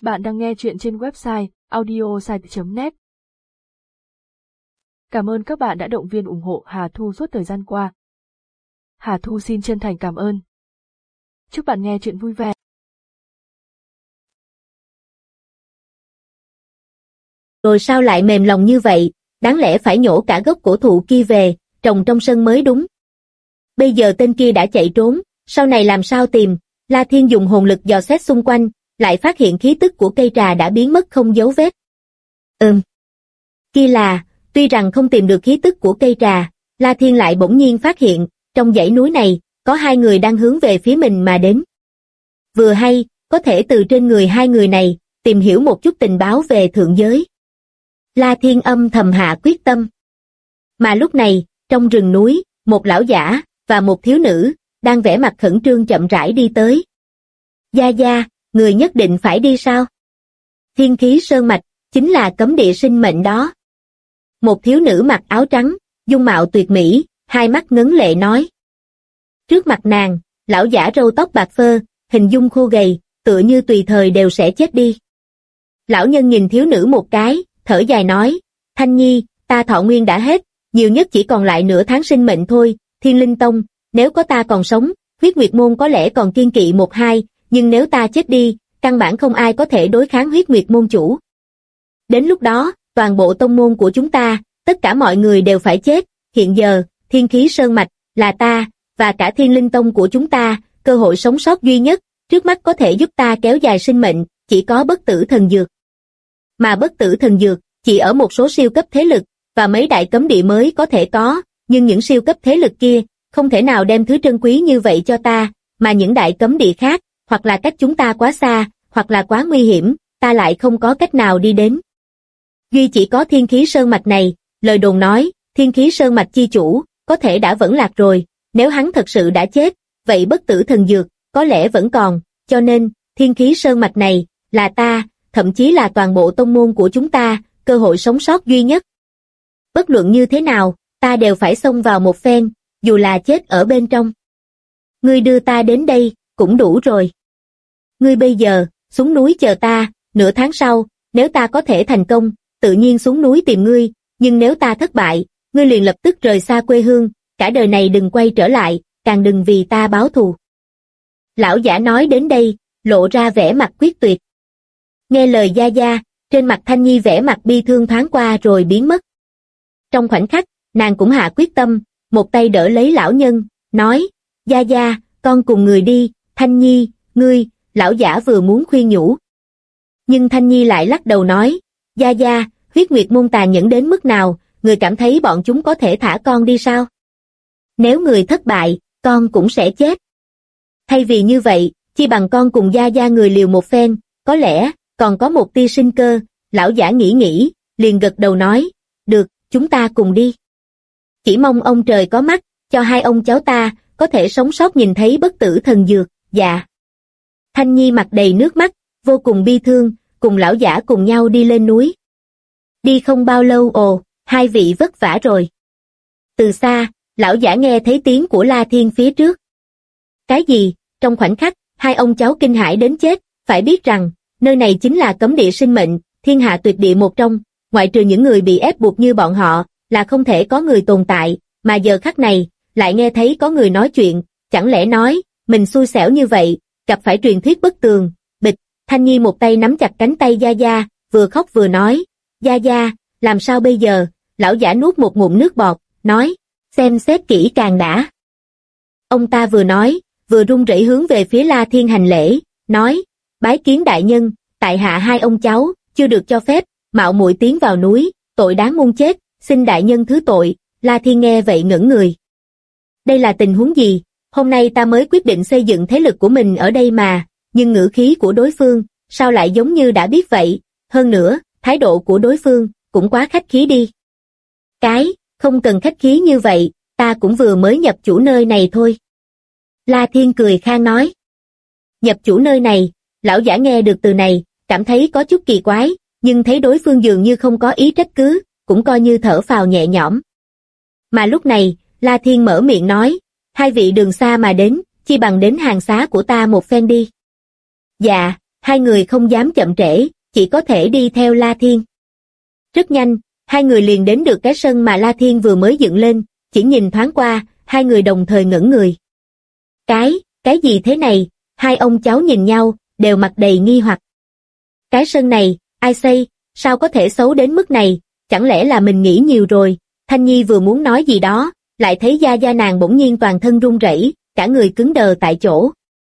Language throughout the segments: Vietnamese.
Bạn đang nghe chuyện trên website audiosite.net. Cảm ơn các bạn đã động viên ủng hộ Hà Thu suốt thời gian qua. Hà Thu xin chân thành cảm ơn. Chúc bạn nghe chuyện vui vẻ. Rồi sao lại mềm lòng như vậy, đáng lẽ phải nhổ cả gốc cổ thụ kia về, trồng trong sân mới đúng. Bây giờ tên kia đã chạy trốn, sau này làm sao tìm? La Thiên dùng hồn lực dò xét xung quanh, lại phát hiện khí tức của cây trà đã biến mất không dấu vết. Kia là, tuy rằng không tìm được khí tức của cây trà, La Thiên lại bỗng nhiên phát hiện, trong dãy núi này, có hai người đang hướng về phía mình mà đến. Vừa hay, có thể từ trên người hai người này, tìm hiểu một chút tình báo về thượng giới. La Thiên âm thầm hạ quyết tâm. Mà lúc này, trong rừng núi, một lão giả, và một thiếu nữ, đang vẻ mặt khẩn trương chậm rãi đi tới. Gia Gia, người nhất định phải đi sao? Thiên khí sơn mạch, chính là cấm địa sinh mệnh đó. Một thiếu nữ mặc áo trắng, dung mạo tuyệt mỹ, hai mắt ngấn lệ nói. Trước mặt nàng, lão giả râu tóc bạc phơ, hình dung khô gầy, tựa như tùy thời đều sẽ chết đi. Lão nhân nhìn thiếu nữ một cái, thở dài nói, Thanh Nhi, ta thọ nguyên đã hết, nhiều nhất chỉ còn lại nửa tháng sinh mệnh thôi, Thiên Linh Tông, nếu có ta còn sống, huyết nguyệt môn có lẽ còn kiên kỵ một hai, nhưng nếu ta chết đi, căn bản không ai có thể đối kháng huyết nguyệt môn chủ. Đến lúc đó, toàn bộ tông môn của chúng ta, tất cả mọi người đều phải chết, hiện giờ, thiên khí sơn mạch, là ta, và cả Thiên Linh Tông của chúng ta, cơ hội sống sót duy nhất, trước mắt có thể giúp ta kéo dài sinh mệnh, chỉ có bất tử thần dược. Mà bất tử thần dược, chỉ ở một số siêu cấp thế lực, và mấy đại cấm địa mới có thể có, nhưng những siêu cấp thế lực kia, không thể nào đem thứ trân quý như vậy cho ta, mà những đại cấm địa khác, hoặc là cách chúng ta quá xa, hoặc là quá nguy hiểm, ta lại không có cách nào đi đến. Duy chỉ có thiên khí sơn mạch này, lời đồn nói, thiên khí sơn mạch chi chủ, có thể đã vẫn lạc rồi, nếu hắn thật sự đã chết, vậy bất tử thần dược, có lẽ vẫn còn, cho nên, thiên khí sơn mạch này, là ta, thậm chí là toàn bộ tông môn của chúng ta, cơ hội sống sót duy nhất. Bất luận như thế nào, ta đều phải xông vào một phen, dù là chết ở bên trong. Ngươi đưa ta đến đây, cũng đủ rồi. Ngươi bây giờ, xuống núi chờ ta, nửa tháng sau, nếu ta có thể thành công, tự nhiên xuống núi tìm ngươi, nhưng nếu ta thất bại, ngươi liền lập tức rời xa quê hương, cả đời này đừng quay trở lại, càng đừng vì ta báo thù. Lão giả nói đến đây, lộ ra vẻ mặt quyết tuyệt. Nghe lời Gia Gia, trên mặt Thanh Nhi vẻ mặt bi thương thoáng qua rồi biến mất. Trong khoảnh khắc, nàng cũng hạ quyết tâm, một tay đỡ lấy lão nhân, nói, Gia Gia, con cùng người đi, Thanh Nhi, ngươi, lão giả vừa muốn khuyên nhủ. Nhưng Thanh Nhi lại lắc đầu nói, Gia Gia, huyết nguyệt môn tàn nhẫn đến mức nào, người cảm thấy bọn chúng có thể thả con đi sao? Nếu người thất bại, con cũng sẽ chết. Thay vì như vậy, chi bằng con cùng Gia Gia người liều một phen, có lẽ, còn có một tia sinh cơ, lão giả nghĩ, liền gật đầu nói, được, chúng ta cùng đi. Chỉ mong ông trời có mắt, cho hai ông cháu ta, có thể sống sót nhìn thấy bất tử thần dược, dạ. Thanh Nhi mặt đầy nước mắt, vô cùng bi thương, cùng lão giả cùng nhau đi lên núi. Đi không bao lâu hai vị vất vả rồi. Từ xa, lão giả nghe thấy tiếng của La Thiên phía trước. Cái gì? Trong khoảnh khắc, hai ông cháu kinh hãi đến chết, phải biết rằng, nơi này chính là cấm địa sinh mệnh, thiên hạ tuyệt địa một trong, ngoại trừ những người bị ép buộc như bọn họ, là không thể có người tồn tại, mà giờ khắc này, lại nghe thấy có người nói chuyện, chẳng lẽ nói, mình xui xẻo như vậy, gặp phải truyền thuyết bất tường, bịch, Thanh Nhi một tay nắm chặt cánh tay Gia Gia, vừa khóc vừa nói, Gia Gia, làm sao bây giờ, lão giả nuốt một ngụm nước bọt, nói, xem xét kỹ càng đã. Ông ta vừa nói, vừa run rẩy hướng về phía La Thiên hành lễ, nói, bái kiến đại nhân, tại hạ hai ông cháu, chưa được cho phép, mạo muội tiến vào núi, tội đáng muôn chết, xin đại nhân thứ tội. La Thiên nghe vậy ngẩn người. Đây là tình huống gì? Hôm nay ta mới quyết định xây dựng thế lực của mình ở đây mà, nhưng ngữ khí của đối phương, sao lại giống như đã biết vậy, hơn nữa, thái độ của đối phương, cũng quá khách khí đi. Không cần khách khí như vậy, ta cũng vừa mới nhập chủ nơi này thôi. La Thiên cười khang nói. Nhập chủ nơi này, lão giả nghe được từ này, cảm thấy có chút kỳ quái, nhưng thấy đối phương dường như không có ý trách cứ, cũng coi như thở phào nhẹ nhõm. Mà lúc này, La Thiên mở miệng nói, hai vị đường xa mà đến, chi bằng đến hàng xá của ta một phen đi. Dạ, hai người không dám chậm trễ, chỉ có thể đi theo La Thiên. Rất nhanh, hai người liền đến được cái sân mà La Thiên vừa mới dựng lên, chỉ nhìn thoáng qua, hai người đồng thời ngẩn người. Cái gì thế này? Hai ông cháu nhìn nhau, đều mặt đầy nghi hoặc. Cái sân này, ai xây, sao có thể xấu đến mức này, chẳng lẽ là mình nghĩ nhiều rồi? Thanh Nhi vừa muốn nói gì đó, lại thấy Gia Gia nàng bỗng nhiên toàn thân run rẩy, cả người cứng đờ tại chỗ.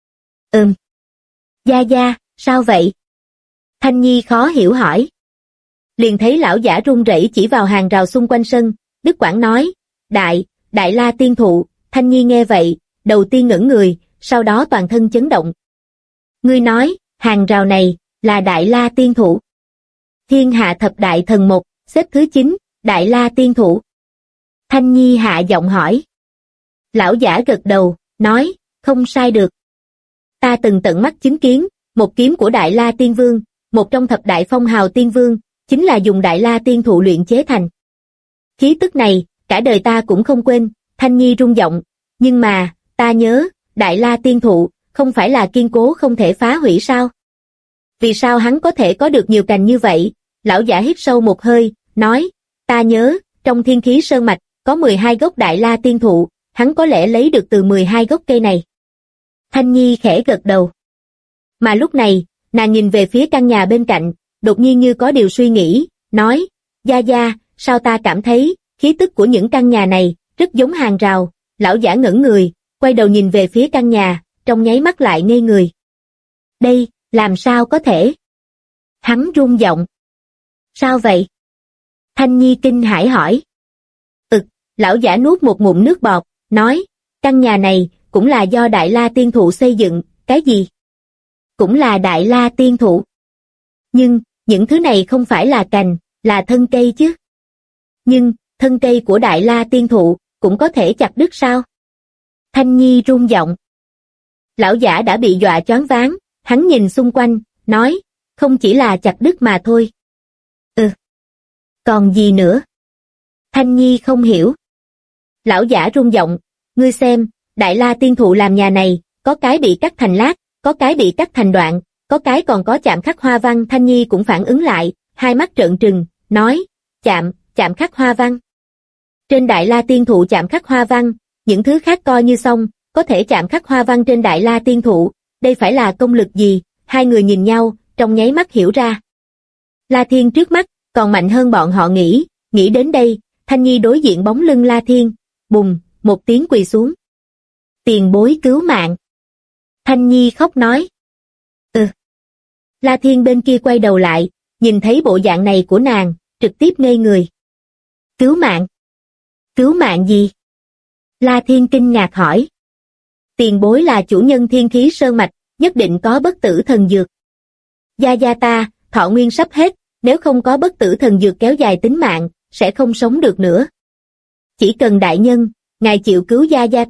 Gia Gia, sao vậy? Thanh Nhi khó hiểu hỏi. Liền thấy lão giả run rẩy chỉ vào hàng rào xung quanh sân, đứt quãng nói, Đại La Tiên Thụ. Thanh Nhi nghe vậy, đầu tiên ngẩn người, sau đó toàn thân chấn động. Ngươi nói, hàng rào này, là Đại La Tiên Thụ. Thiên hạ thập đại thần một, xếp thứ 9, Đại La Tiên Thụ. Thanh Nhi hạ giọng hỏi. Lão giả gật đầu, nói, không sai được. Ta từng tận mắt chứng kiến, một kiếm của Đại La Tiên Vương, một trong thập đại phong hào tiên vương, chính là dùng Đại La Tiên Thụ luyện chế thành. Khí tức này, cả đời ta cũng không quên. Thanh Nhi rung giọng, nhưng mà, ta nhớ, Đại La Tiên Thụ, không phải là kiên cố không thể phá hủy sao? Vì sao hắn có thể có được nhiều cành như vậy? Lão giả hít sâu một hơi, nói, ta nhớ, trong thiên khí sơn mạch, có 12 gốc Đại La Tiên Thụ, hắn có lẽ lấy được từ 12 gốc cây này. Thanh Nhi khẽ gật đầu. Mà lúc này, nàng nhìn về phía căn nhà bên cạnh, đột nhiên như có điều suy nghĩ, nói, Gia Gia, sao ta cảm thấy, khí tức của những căn nhà này, rất giống hàng rào. Lão giả ngẩn người, quay đầu nhìn về phía căn nhà, trong nháy mắt lại ngây người. Đây, làm sao có thể? Hắn run giọng. Sao vậy? Thanh Nhi kinh hãi hỏi. Lão giả nuốt một ngụm nước bọt, nói, căn nhà này, cũng là do Đại La Tiên Thụ xây dựng. Cái gì? Cũng là Đại La Tiên Thụ. Nhưng, những thứ này không phải là cành, là thân cây chứ. Nhưng, thân cây của Đại La Tiên Thụ, cũng có thể chặt đứt sao? Thanh Nhi run giọng. Lão giả đã bị dọa choáng váng, hắn nhìn xung quanh, nói, không chỉ là chặt đứt mà thôi. Còn gì nữa? Thanh Nhi không hiểu. Lão giả run giọng, ngươi xem, Đại La Tiên Thụ làm nhà này, có cái bị cắt thành lát, có cái bị cắt thành đoạn, có cái còn có chạm khắc hoa văn. Thanh Nhi cũng phản ứng lại, hai mắt trợn trừng, nói, chạm khắc hoa văn. Trên Đại La Tiên Thụ chạm khắc hoa văn, những thứ khác coi như xong, có thể chạm khắc hoa văn trên Đại La Tiên Thụ, đây phải là công lực gì? Hai người nhìn nhau, trong nháy mắt hiểu ra. La Thiên trước mắt, còn mạnh hơn bọn họ nghĩ đến đây, Thanh Nhi đối diện bóng lưng La Thiên, bùng, một tiếng quỳ xuống. Tiền bối cứu mạng. Thanh Nhi khóc nói. La Thiên bên kia quay đầu lại, nhìn thấy bộ dạng này của nàng, trực tiếp ngây người. Cứu mạng? Cứu mạng gì? La Thiên kinh ngạc hỏi. Tiền bối là chủ nhân thiên khí sơn mạch, nhất định có bất tử thần dược. Gia Gia ta, thọ nguyên sắp hết, nếu không có bất tử thần dược kéo dài tính mạng, sẽ không sống được nữa. Chỉ cần đại nhân, ngài chịu cứu Gia Gia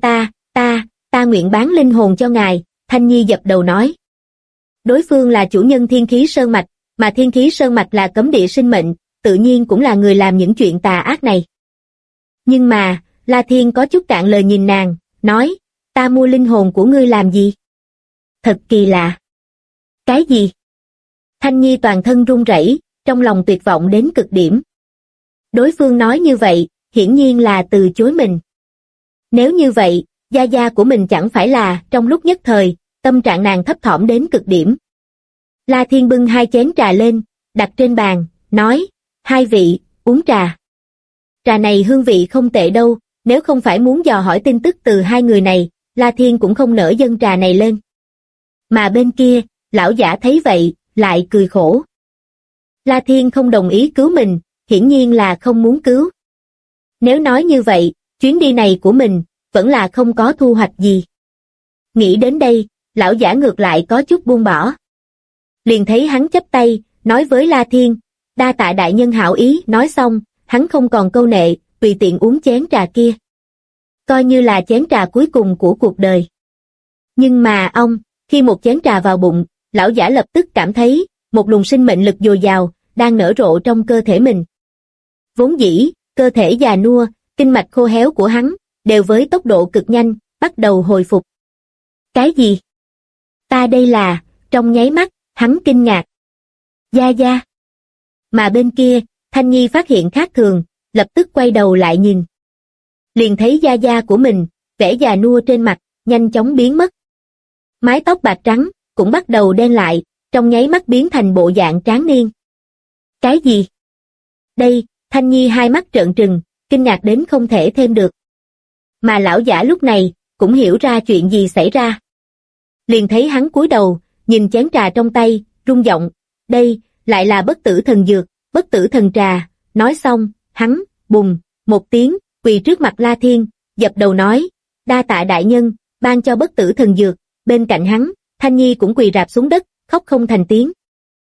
ta nguyện bán linh hồn cho ngài. Thanh Nhi dập đầu nói. Đối phương là chủ nhân thiên khí sơn mạch, mà thiên khí sơn mạch là cấm địa sinh mệnh, tự nhiên cũng là người làm những chuyện tà ác này. Nhưng mà, La Thiên có chút cạn lời nhìn nàng, nói, ta mua linh hồn của ngươi làm gì? Thật kỳ lạ. Cái gì? Thanh Nhi toàn thân run rẩy, trong lòng tuyệt vọng đến cực điểm. Đối phương nói như vậy, hiển nhiên là từ chối mình. Nếu như vậy, Gia Gia của mình chẳng phải là, trong lúc nhất thời, tâm trạng nàng thấp thỏm đến cực điểm. La Thiên bưng hai chén trà lên, đặt trên bàn, nói, hai vị, uống trà. Trà này hương vị không tệ đâu, nếu không phải muốn dò hỏi tin tức từ hai người này, La Thiên cũng không nỡ dâng trà này lên. Mà bên kia, lão giả thấy vậy, lại cười khổ. La Thiên không đồng ý cứu mình, hiển nhiên là không muốn cứu. Nếu nói như vậy, chuyến đi này của mình, vẫn là không có thu hoạch gì. Nghĩ đến đây, lão giả ngược lại có chút buông bỏ. Liền thấy hắn chắp tay, nói với La Thiên, đa tạ đại nhân hảo ý. Nói xong, hắn không còn câu nệ, tùy tiện uống chén trà kia. Coi như là chén trà cuối cùng của cuộc đời. Nhưng mà khi một chén trà vào bụng, lão giả lập tức cảm thấy, một luồng sinh mệnh lực dồi dào, đang nở rộ trong cơ thể mình. Vốn dĩ, cơ thể già nua, kinh mạch khô héo của hắn, đều với tốc độ cực nhanh, bắt đầu hồi phục. Cái gì? Ta đây là, trong nháy mắt, Hắn kinh ngạc. Gia Gia. Mà bên kia, Thanh Nhi phát hiện khác thường, lập tức quay đầu lại nhìn. Liền thấy Gia Gia của mình, vẻ già nua trên mặt, nhanh chóng biến mất. Mái tóc bạc trắng, cũng bắt đầu đen lại, trong nháy mắt biến thành bộ dạng tráng niên. Cái gì? Đây, Thanh Nhi hai mắt trợn trừng, kinh ngạc đến không thể thêm được. Mà lão giả lúc này, cũng hiểu ra chuyện gì xảy ra. Liền thấy hắn cúi đầu, nhìn chén trà trong tay, rung giọng, đây, lại là bất tử thần dược, bất tử thần trà. Nói xong, hắn, bùng, một tiếng, quỳ trước mặt La Thiên, dập đầu nói, đa tạ đại nhân, ban cho bất tử thần dược. Bên cạnh hắn, Thanh Nhi cũng quỳ rạp xuống đất, khóc không thành tiếng.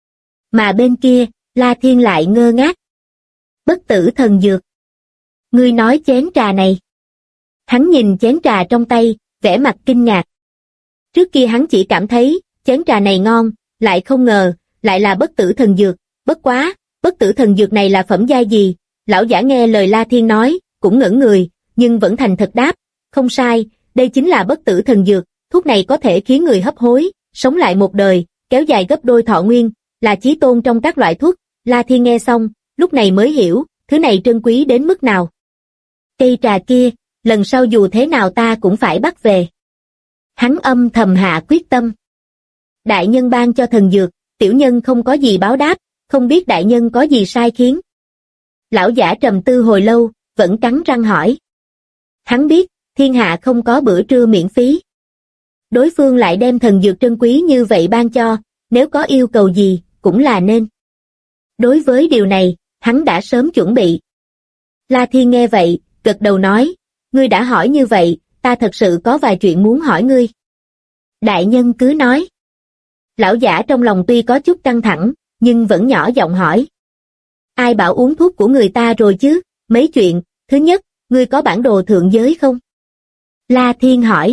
Mà bên kia, La Thiên lại ngơ ngác. Bất tử thần dược. Ngươi nói chén trà này. Hắn nhìn chén trà trong tay, vẻ mặt kinh ngạc. Trước kia hắn chỉ cảm thấy, chén trà này ngon, lại không ngờ, lại là bất tử thần dược. Bất quá, bất tử thần dược này là phẩm giai gì? Lão giả nghe lời La Thiên nói, cũng ngẩn người, nhưng vẫn thành thật đáp. Không sai, đây chính là bất tử thần dược, thuốc này có thể khiến người hấp hối, sống lại một đời, kéo dài gấp đôi thọ nguyên, là chí tôn trong các loại thuốc. La Thiên nghe xong, lúc này mới hiểu, thứ này trân quý đến mức nào. Cây trà kia, lần sau dù thế nào ta cũng phải bắt về. Hắn âm thầm hạ quyết tâm. Đại nhân ban cho thần dược, tiểu nhân không có gì báo đáp, không biết đại nhân có gì sai khiến. Lão giả trầm tư hồi lâu, vẫn cắn răng hỏi. Hắn biết, thiên hạ không có bữa trưa miễn phí. Đối phương lại đem thần dược trân quý như vậy ban cho, nếu có yêu cầu gì, cũng là nên. Đối với điều này, hắn đã sớm chuẩn bị. La Thiên nghe vậy, gật đầu nói, ngươi đã hỏi như vậy, ta thật sự có vài chuyện muốn hỏi ngươi. Đại nhân cứ nói. Lão giả trong lòng tuy có chút căng thẳng, nhưng vẫn nhỏ giọng hỏi. Ai bảo uống thuốc của người ta rồi chứ, mấy chuyện, thứ nhất, ngươi có bản đồ thượng giới không? La Thiên hỏi.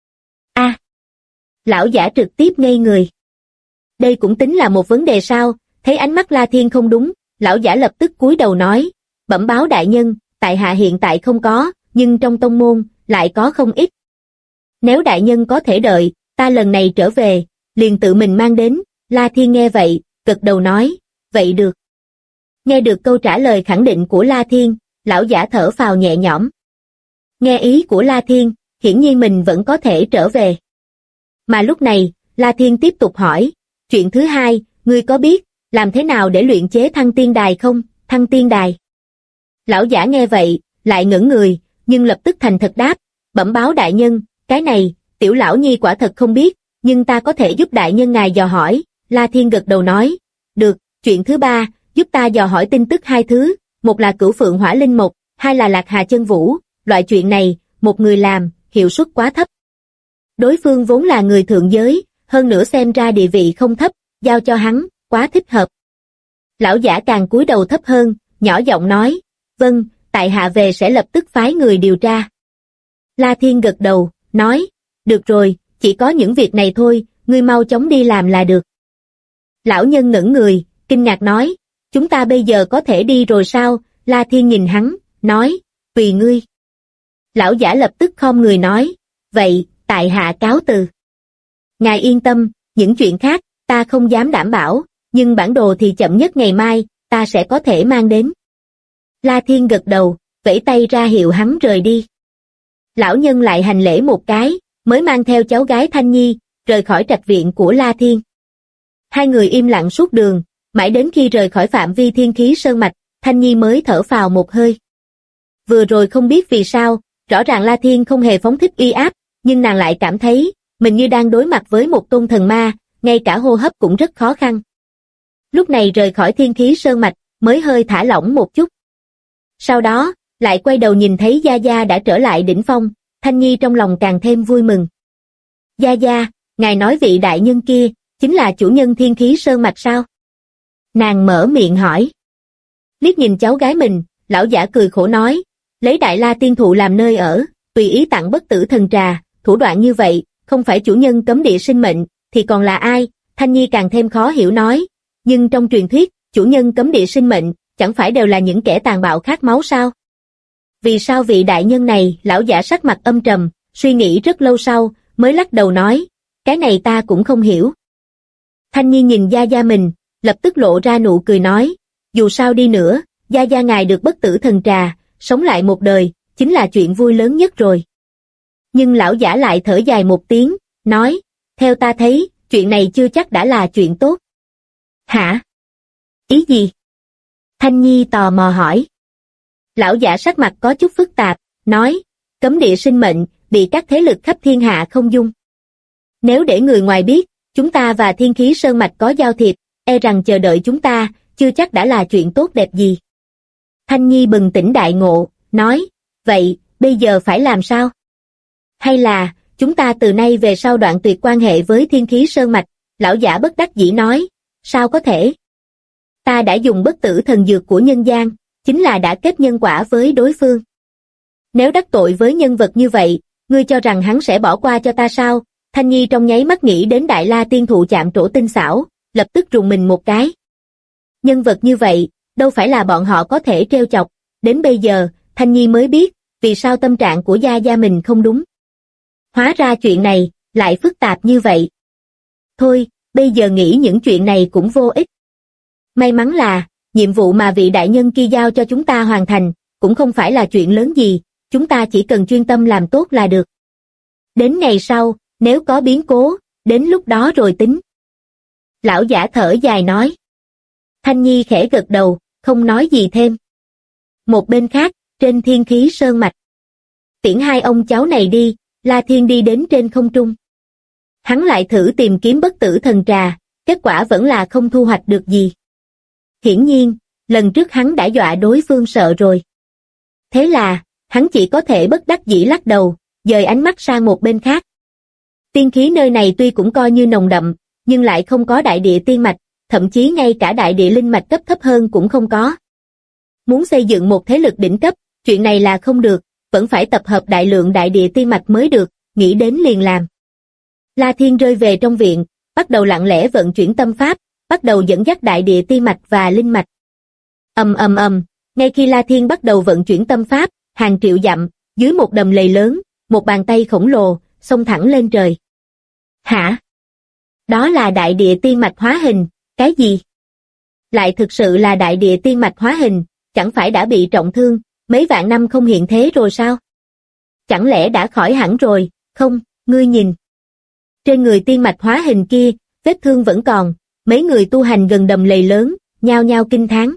A. Lão giả trực tiếp ngây người. Đây cũng tính là một vấn đề sao? Thấy ánh mắt La Thiên không đúng, lão giả lập tức cúi đầu nói, bẩm báo đại nhân, tại hạ hiện tại không có, nhưng trong tông môn, lại có không ít. Nếu đại nhân có thể đợi, ta lần này trở về, liền tự mình mang đến. La Thiên nghe vậy, gật đầu nói, vậy được. Nghe được câu trả lời khẳng định của La Thiên, lão giả thở phào nhẹ nhõm. Nghe ý của La Thiên, hiển nhiên mình vẫn có thể trở về. Mà lúc này, La Thiên tiếp tục hỏi, chuyện thứ hai, ngươi có biết, làm thế nào để luyện chế thăng tiên đài không? Thăng tiên đài. Lão giả nghe vậy, lại ngẩn người, nhưng lập tức thành thật đáp, bẩm báo đại nhân, cái này, tiểu lão nhi quả thật không biết, nhưng ta có thể giúp đại nhân ngài dò hỏi. La Thiên gật đầu nói, được, chuyện thứ ba, giúp ta dò hỏi tin tức hai thứ, một là Cửu Phượng Hỏa Linh Mộc, hai là Lạc Hà Chân Vũ, loại chuyện này, một người làm, hiệu suất quá thấp. Đối phương vốn là người thượng giới, hơn nữa xem ra địa vị không thấp, giao cho hắn, quá thích hợp. Lão giả càng cúi đầu thấp hơn, nhỏ giọng nói, vâng, tại hạ về sẽ lập tức phái người điều tra. La Thiên gật đầu, nói, được rồi, chỉ có những việc này thôi, ngươi mau chóng đi làm là được. Lão nhân ngẩn người, kinh ngạc nói, chúng ta bây giờ có thể đi rồi sao? La Thiên nhìn hắn, nói, tùy ngươi. Lão giả lập tức khom người nói, vậy, tại hạ cáo từ. Ngài yên tâm, những chuyện khác, ta không dám đảm bảo, nhưng bản đồ thì chậm nhất ngày mai, ta sẽ có thể mang đến. La Thiên gật đầu, vẫy tay ra hiệu hắn rời đi. Lão nhân lại hành lễ một cái, mới mang theo cháu gái Thanh Nhi, rời khỏi trạch viện của La Thiên. Hai người im lặng suốt đường, mãi đến khi rời khỏi phạm vi thiên khí sơn mạch, Thanh Nhi mới thở phào một hơi. Vừa rồi không biết vì sao, rõ ràng La Thiên không hề phóng thích uy áp, nhưng nàng lại cảm thấy, mình như đang đối mặt với một tôn thần ma, ngay cả hô hấp cũng rất khó khăn. Lúc này rời khỏi thiên khí sơn mạch, mới hơi thả lỏng một chút. Sau đó, lại quay đầu nhìn thấy Gia Gia đã trở lại đỉnh phong, Thanh Nhi trong lòng càng thêm vui mừng. Gia Gia, ngài nói vị đại nhân kia, chính là chủ nhân thiên khí sơn mạch sao? Nàng mở miệng hỏi. Liếc nhìn cháu gái mình, lão giả cười khổ nói, lấy Đại La Tiên Thụ làm nơi ở, tùy ý tặng bất tử thần trà, thủ đoạn như vậy, không phải chủ nhân cấm địa sinh mệnh, thì còn là ai? Thanh Nhi càng thêm khó hiểu nói, nhưng trong truyền thuyết, chủ nhân cấm địa sinh mệnh, chẳng phải đều là những kẻ tàn bạo khát máu sao? Vì sao vị đại nhân này? Lão giả sắc mặt âm trầm, suy nghĩ rất lâu sau, mới lắc đầu nói, cái này ta cũng không hiểu. Thanh Nhi nhìn Gia Gia mình, lập tức lộ ra nụ cười nói, dù sao đi nữa, Gia Gia ngài được bất tử thần trà, sống lại một đời, chính là chuyện vui lớn nhất rồi. Nhưng lão giả lại thở dài một tiếng, nói, theo ta thấy, chuyện này chưa chắc đã là chuyện tốt. Hả? Ý gì? Thanh Nhi tò mò hỏi. Lão giả sắc mặt có chút phức tạp, nói, cấm địa sinh mệnh, bị các thế lực khắp thiên hạ không dung. Nếu để người ngoài biết, chúng ta và Thiên Khí Sơn Mạch có giao thiệp, e rằng chờ đợi chúng ta, chưa chắc đã là chuyện tốt đẹp gì. Thanh Nhi bừng tỉnh đại ngộ, nói, vậy, bây giờ phải làm sao? Hay là, chúng ta từ nay về sau đoạn tuyệt quan hệ với Thiên Khí Sơn Mạch? Lão giả bất đắc dĩ nói, sao có thể? Ta đã dùng bất tử thần dược của nhân gian, chính là đã kết nhân quả với đối phương. Nếu đắc tội với nhân vật như vậy, ngươi cho rằng hắn sẽ bỏ qua cho ta sao? Thanh Nhi trong nháy mắt nghĩ đến Đại La Tiên Thụ chạm trổ tinh xảo, lập tức rùng mình một cái. Nhân vật như vậy, đâu phải là bọn họ có thể trêu chọc, đến bây giờ, Thanh Nhi mới biết, vì sao tâm trạng của Gia Gia mình không đúng. Hóa ra chuyện này, lại phức tạp như vậy. Thôi, bây giờ nghĩ những chuyện này cũng vô ích. May mắn là, nhiệm vụ mà vị đại nhân kia giao cho chúng ta hoàn thành, cũng không phải là chuyện lớn gì, chúng ta chỉ cần chuyên tâm làm tốt là được. Đến ngày sau, nếu có biến cố, đến lúc đó rồi tính. Lão giả thở dài nói. Thanh Nhi khẽ gật đầu, không nói gì thêm. Một bên khác, trên Thiên Khí Sơn Mạch. Tiễn hai ông cháu này đi, La Thiên đi đến trên không trung. Hắn lại thử tìm kiếm bất tử thần trà, kết quả vẫn là không thu hoạch được gì. Hiển nhiên, lần trước hắn đã dọa đối phương sợ rồi. Thế là, hắn chỉ có thể bất đắc dĩ lắc đầu, dời ánh mắt sang một bên khác. Tiên khí nơi này tuy cũng coi như nồng đậm, nhưng lại không có đại địa tiên mạch, thậm chí ngay cả đại địa linh mạch cấp thấp hơn cũng không có. Muốn xây dựng một thế lực đỉnh cấp, chuyện này là không được, vẫn phải tập hợp đại lượng đại địa tiên mạch mới được, nghĩ đến liền làm. La Thiên rơi về trong viện, bắt đầu lặng lẽ vận chuyển tâm pháp, bắt đầu dẫn dắt đại địa tiên mạch và linh mạch. Ngay khi La Thiên bắt đầu vận chuyển tâm pháp, hàng triệu dặm, dưới một đầm lầy lớn, một bàn tay khổng lồ, xông thẳng lên trời. Hả? Đó là đại địa tiên mạch hóa hình, cái gì? Lại thực sự là đại địa tiên mạch hóa hình, chẳng phải đã bị trọng thương, mấy vạn năm không hiện thế rồi sao? Chẳng lẽ đã khỏi hẳn rồi, không, ngươi nhìn. Trên người tiên mạch hóa hình kia, vết thương vẫn còn, mấy người tu hành gần đầm lầy lớn, nhao nhao kinh thán.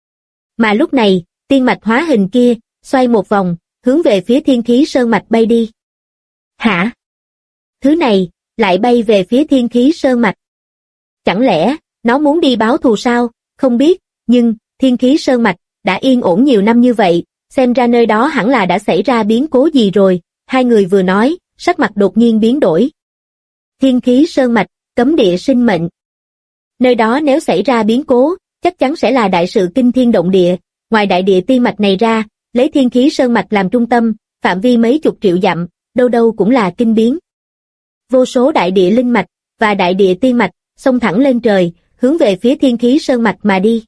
Mà lúc này, tiên mạch hóa hình kia, xoay một vòng, hướng về phía Thiên Khí Sơn Mạch bay đi. Hả? Thứ này, lại bay về phía Thiên Khí Sơn Mạch. Chẳng lẽ, nó muốn đi báo thù sao? Không biết, nhưng, Thiên Khí Sơn Mạch, đã yên ổn nhiều năm như vậy, xem ra nơi đó hẳn là đã xảy ra biến cố gì rồi. Hai người vừa nói, sắc mặt đột nhiên biến đổi. Thiên Khí Sơn Mạch, cấm địa sinh mệnh. Nơi đó nếu xảy ra biến cố, chắc chắn sẽ là đại sự kinh thiên động địa. Ngoài đại địa tiên mạch này ra, lấy Thiên Khí Sơn Mạch làm trung tâm, phạm vi mấy chục triệu dặm, đâu đâu cũng là kinh biến. Vô số đại địa linh mạch và đại địa tiên mạch xông thẳng lên trời, hướng về phía Thiên Khí Sơn Mạch mà đi.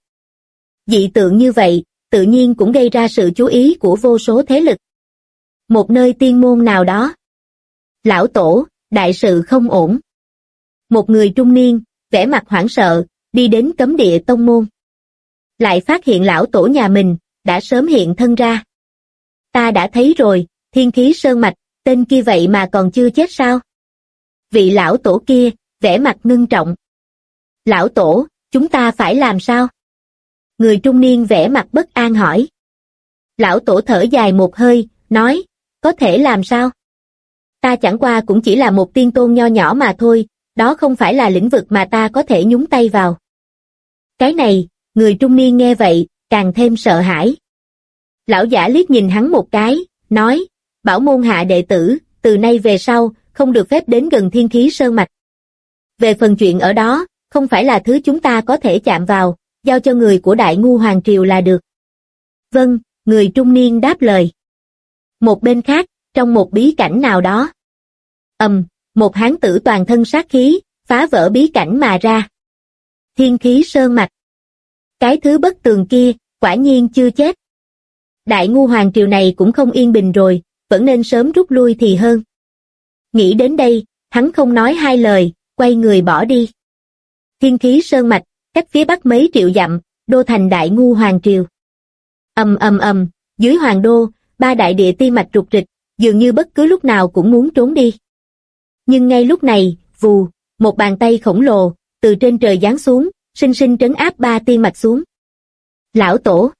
Dị tượng như vậy, tự nhiên cũng gây ra sự chú ý của vô số thế lực. Một nơi tiên môn nào đó. Lão tổ, đại sự không ổn. Một người trung niên, vẻ mặt hoảng sợ, đi đến cấm địa tông môn. Lại phát hiện lão tổ nhà mình, đã sớm hiện thân ra. Ta đã thấy rồi, Thiên Khí Sơn Mạch, tên kia vậy mà còn chưa chết sao? Vị lão tổ kia, vẻ mặt ngưng trọng. Lão tổ, chúng ta phải làm sao? Người trung niên vẻ mặt bất an hỏi. Lão tổ thở dài một hơi, nói, có thể làm sao? Ta chẳng qua cũng chỉ là một tiên tôn nho nhỏ mà thôi, đó không phải là lĩnh vực mà ta có thể nhúng tay vào. Cái này, người trung niên nghe vậy, càng thêm sợ hãi. Lão giả liếc nhìn hắn một cái, nói, bảo môn hạ đệ tử, từ nay về sau, không được phép đến gần Thiên Khí Sơn Mạch. Về phần chuyện ở đó, không phải là thứ chúng ta có thể chạm vào, giao cho người của Đại Ngu Hoàng Triều là được. Vâng, người trung niên đáp lời. Một bên khác, trong một bí cảnh nào đó. Một hán tử toàn thân sát khí, phá vỡ bí cảnh mà ra. Thiên Khí Sơn Mạch. Cái thứ bất tường kia, quả nhiên chưa chết. Đại Ngu Hoàng Triều này cũng không yên bình rồi, vẫn nên sớm rút lui thì hơn. Nghĩ đến đây, hắn không nói hai lời, quay người bỏ đi. Thiên Khí Sơn Mạch, cách phía bắc mấy triệu dặm, đô thành Đại Ngu Hoàng Triều. Ầm ầm ầm, dưới Hoàng Đô, ba đại địa tiên mạch rục rịch, dường như bất cứ lúc nào cũng muốn trốn đi. Nhưng ngay lúc này, vù, một bàn tay khổng lồ, từ trên trời giáng xuống, sinh sinh trấn áp ba tiên mạch xuống. Lão Tổ!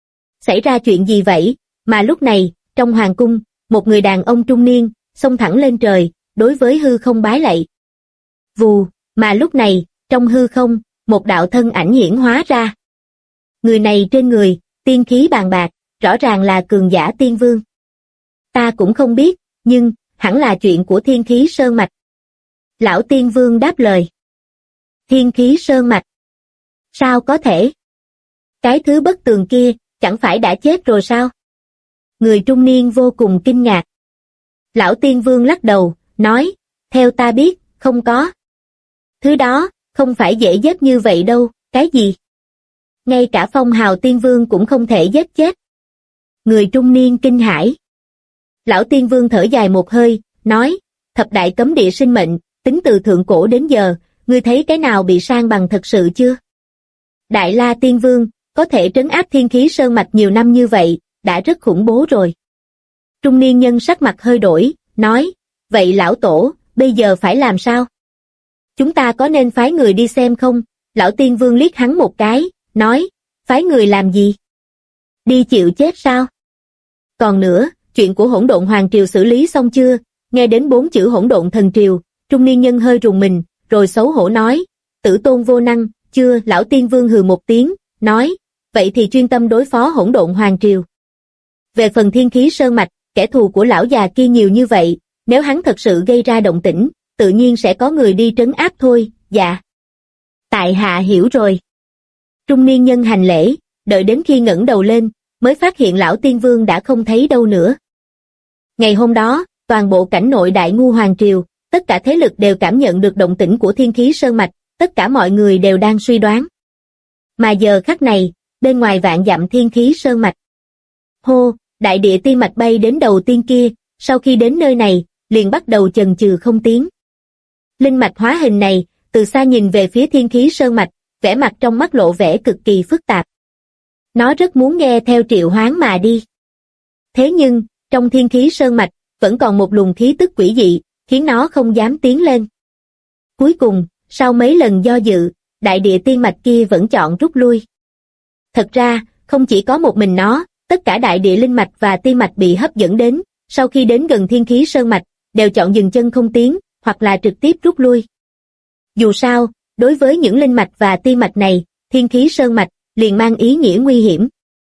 Xảy ra chuyện gì vậy? Mà lúc này, trong hoàng cung, một người đàn ông trung niên, xông thẳng lên trời, đối với hư không bái lạy. Vù, mà lúc này, trong hư không, một đạo thân ảnh hiển hóa ra. Người này trên người, tiên khí bàn bạc, rõ ràng là cường giả tiên vương. Ta cũng không biết, nhưng, hẳn là chuyện của Thiên Khí Sơn Mạch. Lão tiên vương đáp lời. Thiên Khí Sơn Mạch? Sao có thể? Cái thứ bất tường kia, chẳng phải đã chết rồi sao? Người trung niên vô cùng kinh ngạc. Lão tiên vương lắc đầu, nói, theo ta biết, không có. Thứ đó, không phải dễ giết như vậy đâu, cái gì? Ngay cả Phong Hào tiên vương cũng không thể giết chết. Người trung niên kinh hãi. Lão tiên vương thở dài một hơi, nói, thập đại cấm địa sinh mệnh, tính từ thượng cổ đến giờ, ngươi thấy cái nào bị san bằng thật sự chưa? Đại La tiên vương, có thể trấn áp Thiên Khí Sơn Mạch nhiều năm như vậy, đã rất khủng bố rồi. Trung niên nhân sắc mặt hơi đổi, nói, vậy lão tổ, bây giờ phải làm sao? Chúng ta có nên phái người đi xem không? Lão tiên vương liếc hắn một cái, nói, phái người làm gì? Đi chịu chết sao? Còn nữa, chuyện của Hỗn Độn Hoàng Triều xử lý xong chưa? Nghe đến 4 chữ Hỗn Độn Thần Triều, trung niên nhân hơi rùng mình, rồi xấu hổ nói, Tử Tôn vô năng, chưa? Lão tiên vương hừ một tiếng, nói, vậy thì chuyên tâm đối phó Hỗn Độn Hoàng Triều. Về phần Thiên Khí Sơn Mạch, kẻ thù của lão già kia nhiều như vậy, nếu hắn thật sự gây ra động tĩnh, tự nhiên sẽ có người đi trấn áp thôi. Dạ. Tại hạ hiểu rồi. Trung niên nhân hành lễ, đợi đến khi ngẩng đầu lên, mới phát hiện lão tiên vương đã không thấy đâu nữa. Ngày hôm đó, toàn bộ cảnh nội Đại Ngu Hoàng Triều, tất cả thế lực đều cảm nhận được động tĩnh của Thiên Khí Sơn Mạch, tất cả mọi người đều đang suy đoán. Mà giờ khắc này, bên ngoài vạn dặm Thiên Khí Sơn Mạch. Hô, đại địa tiên mạch bay đến đầu tiên kia, sau khi đến nơi này, liền bắt đầu chần chừ không tiến. Linh mạch hóa hình này, từ xa nhìn về phía Thiên Khí Sơn Mạch, vẻ mặt trong mắt lộ vẻ cực kỳ phức tạp. Nó rất muốn nghe theo triệu hoán mà đi. Thế nhưng, trong Thiên Khí Sơn Mạch, vẫn còn một luồng khí tức quỷ dị, khiến nó không dám tiến lên. Cuối cùng, sau mấy lần do dự, đại địa tiên mạch kia vẫn chọn rút lui. Thật ra, không chỉ có một mình nó, tất cả đại địa linh mạch và tiên mạch bị hấp dẫn đến, sau khi đến gần Thiên Khí Sơn Mạch, đều chọn dừng chân không tiến, hoặc là trực tiếp rút lui. Dù sao, đối với những linh mạch và tiên mạch này, Thiên Khí Sơn Mạch liền mang ý nghĩa nguy hiểm.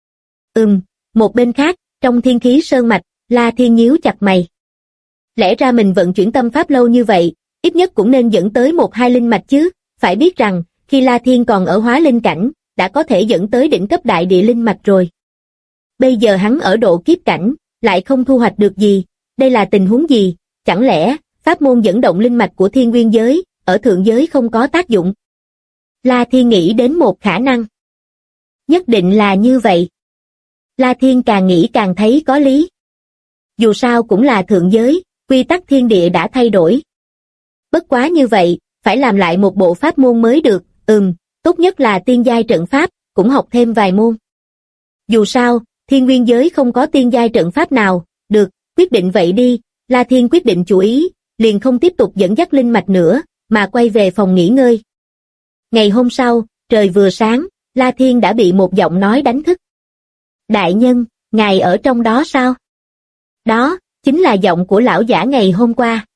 Một bên khác, trong Thiên Khí Sơn Mạch, La Thiên nhíu chặt mày. Lẽ ra mình vận chuyển tâm pháp lâu như vậy, ít nhất cũng nên dẫn tới 1-2 linh mạch chứ, phải biết rằng, khi La Thiên còn ở hóa linh cảnh, đã có thể dẫn tới đỉnh cấp đại địa linh mạch rồi. Bây giờ hắn ở độ kiếp cảnh, lại không thu hoạch được gì, đây là tình huống gì, chẳng lẽ, pháp môn dẫn động linh mạch của thiên nguyên giới, ở thượng giới không có tác dụng? La Thiên nghĩ đến một khả năng. Nhất định là như vậy. La Thiên càng nghĩ càng thấy có lý. Dù sao cũng là thượng giới, quy tắc thiên địa đã thay đổi. Bất quá như vậy, phải làm lại một bộ pháp môn mới được, tốt nhất là tiên giai trận pháp, cũng học thêm vài môn. Dù sao, thiên nguyên giới không có tiên giai trận pháp nào, được, quyết định vậy đi, La Thiên quyết định chủ ý, liền không tiếp tục dẫn dắt linh mạch nữa, mà quay về phòng nghỉ ngơi. Ngày hôm sau, trời vừa sáng, La Thiên đã bị một giọng nói đánh thức. Đại nhân, ngài ở trong đó sao? Đó, chính là giọng của lão giả ngày hôm qua.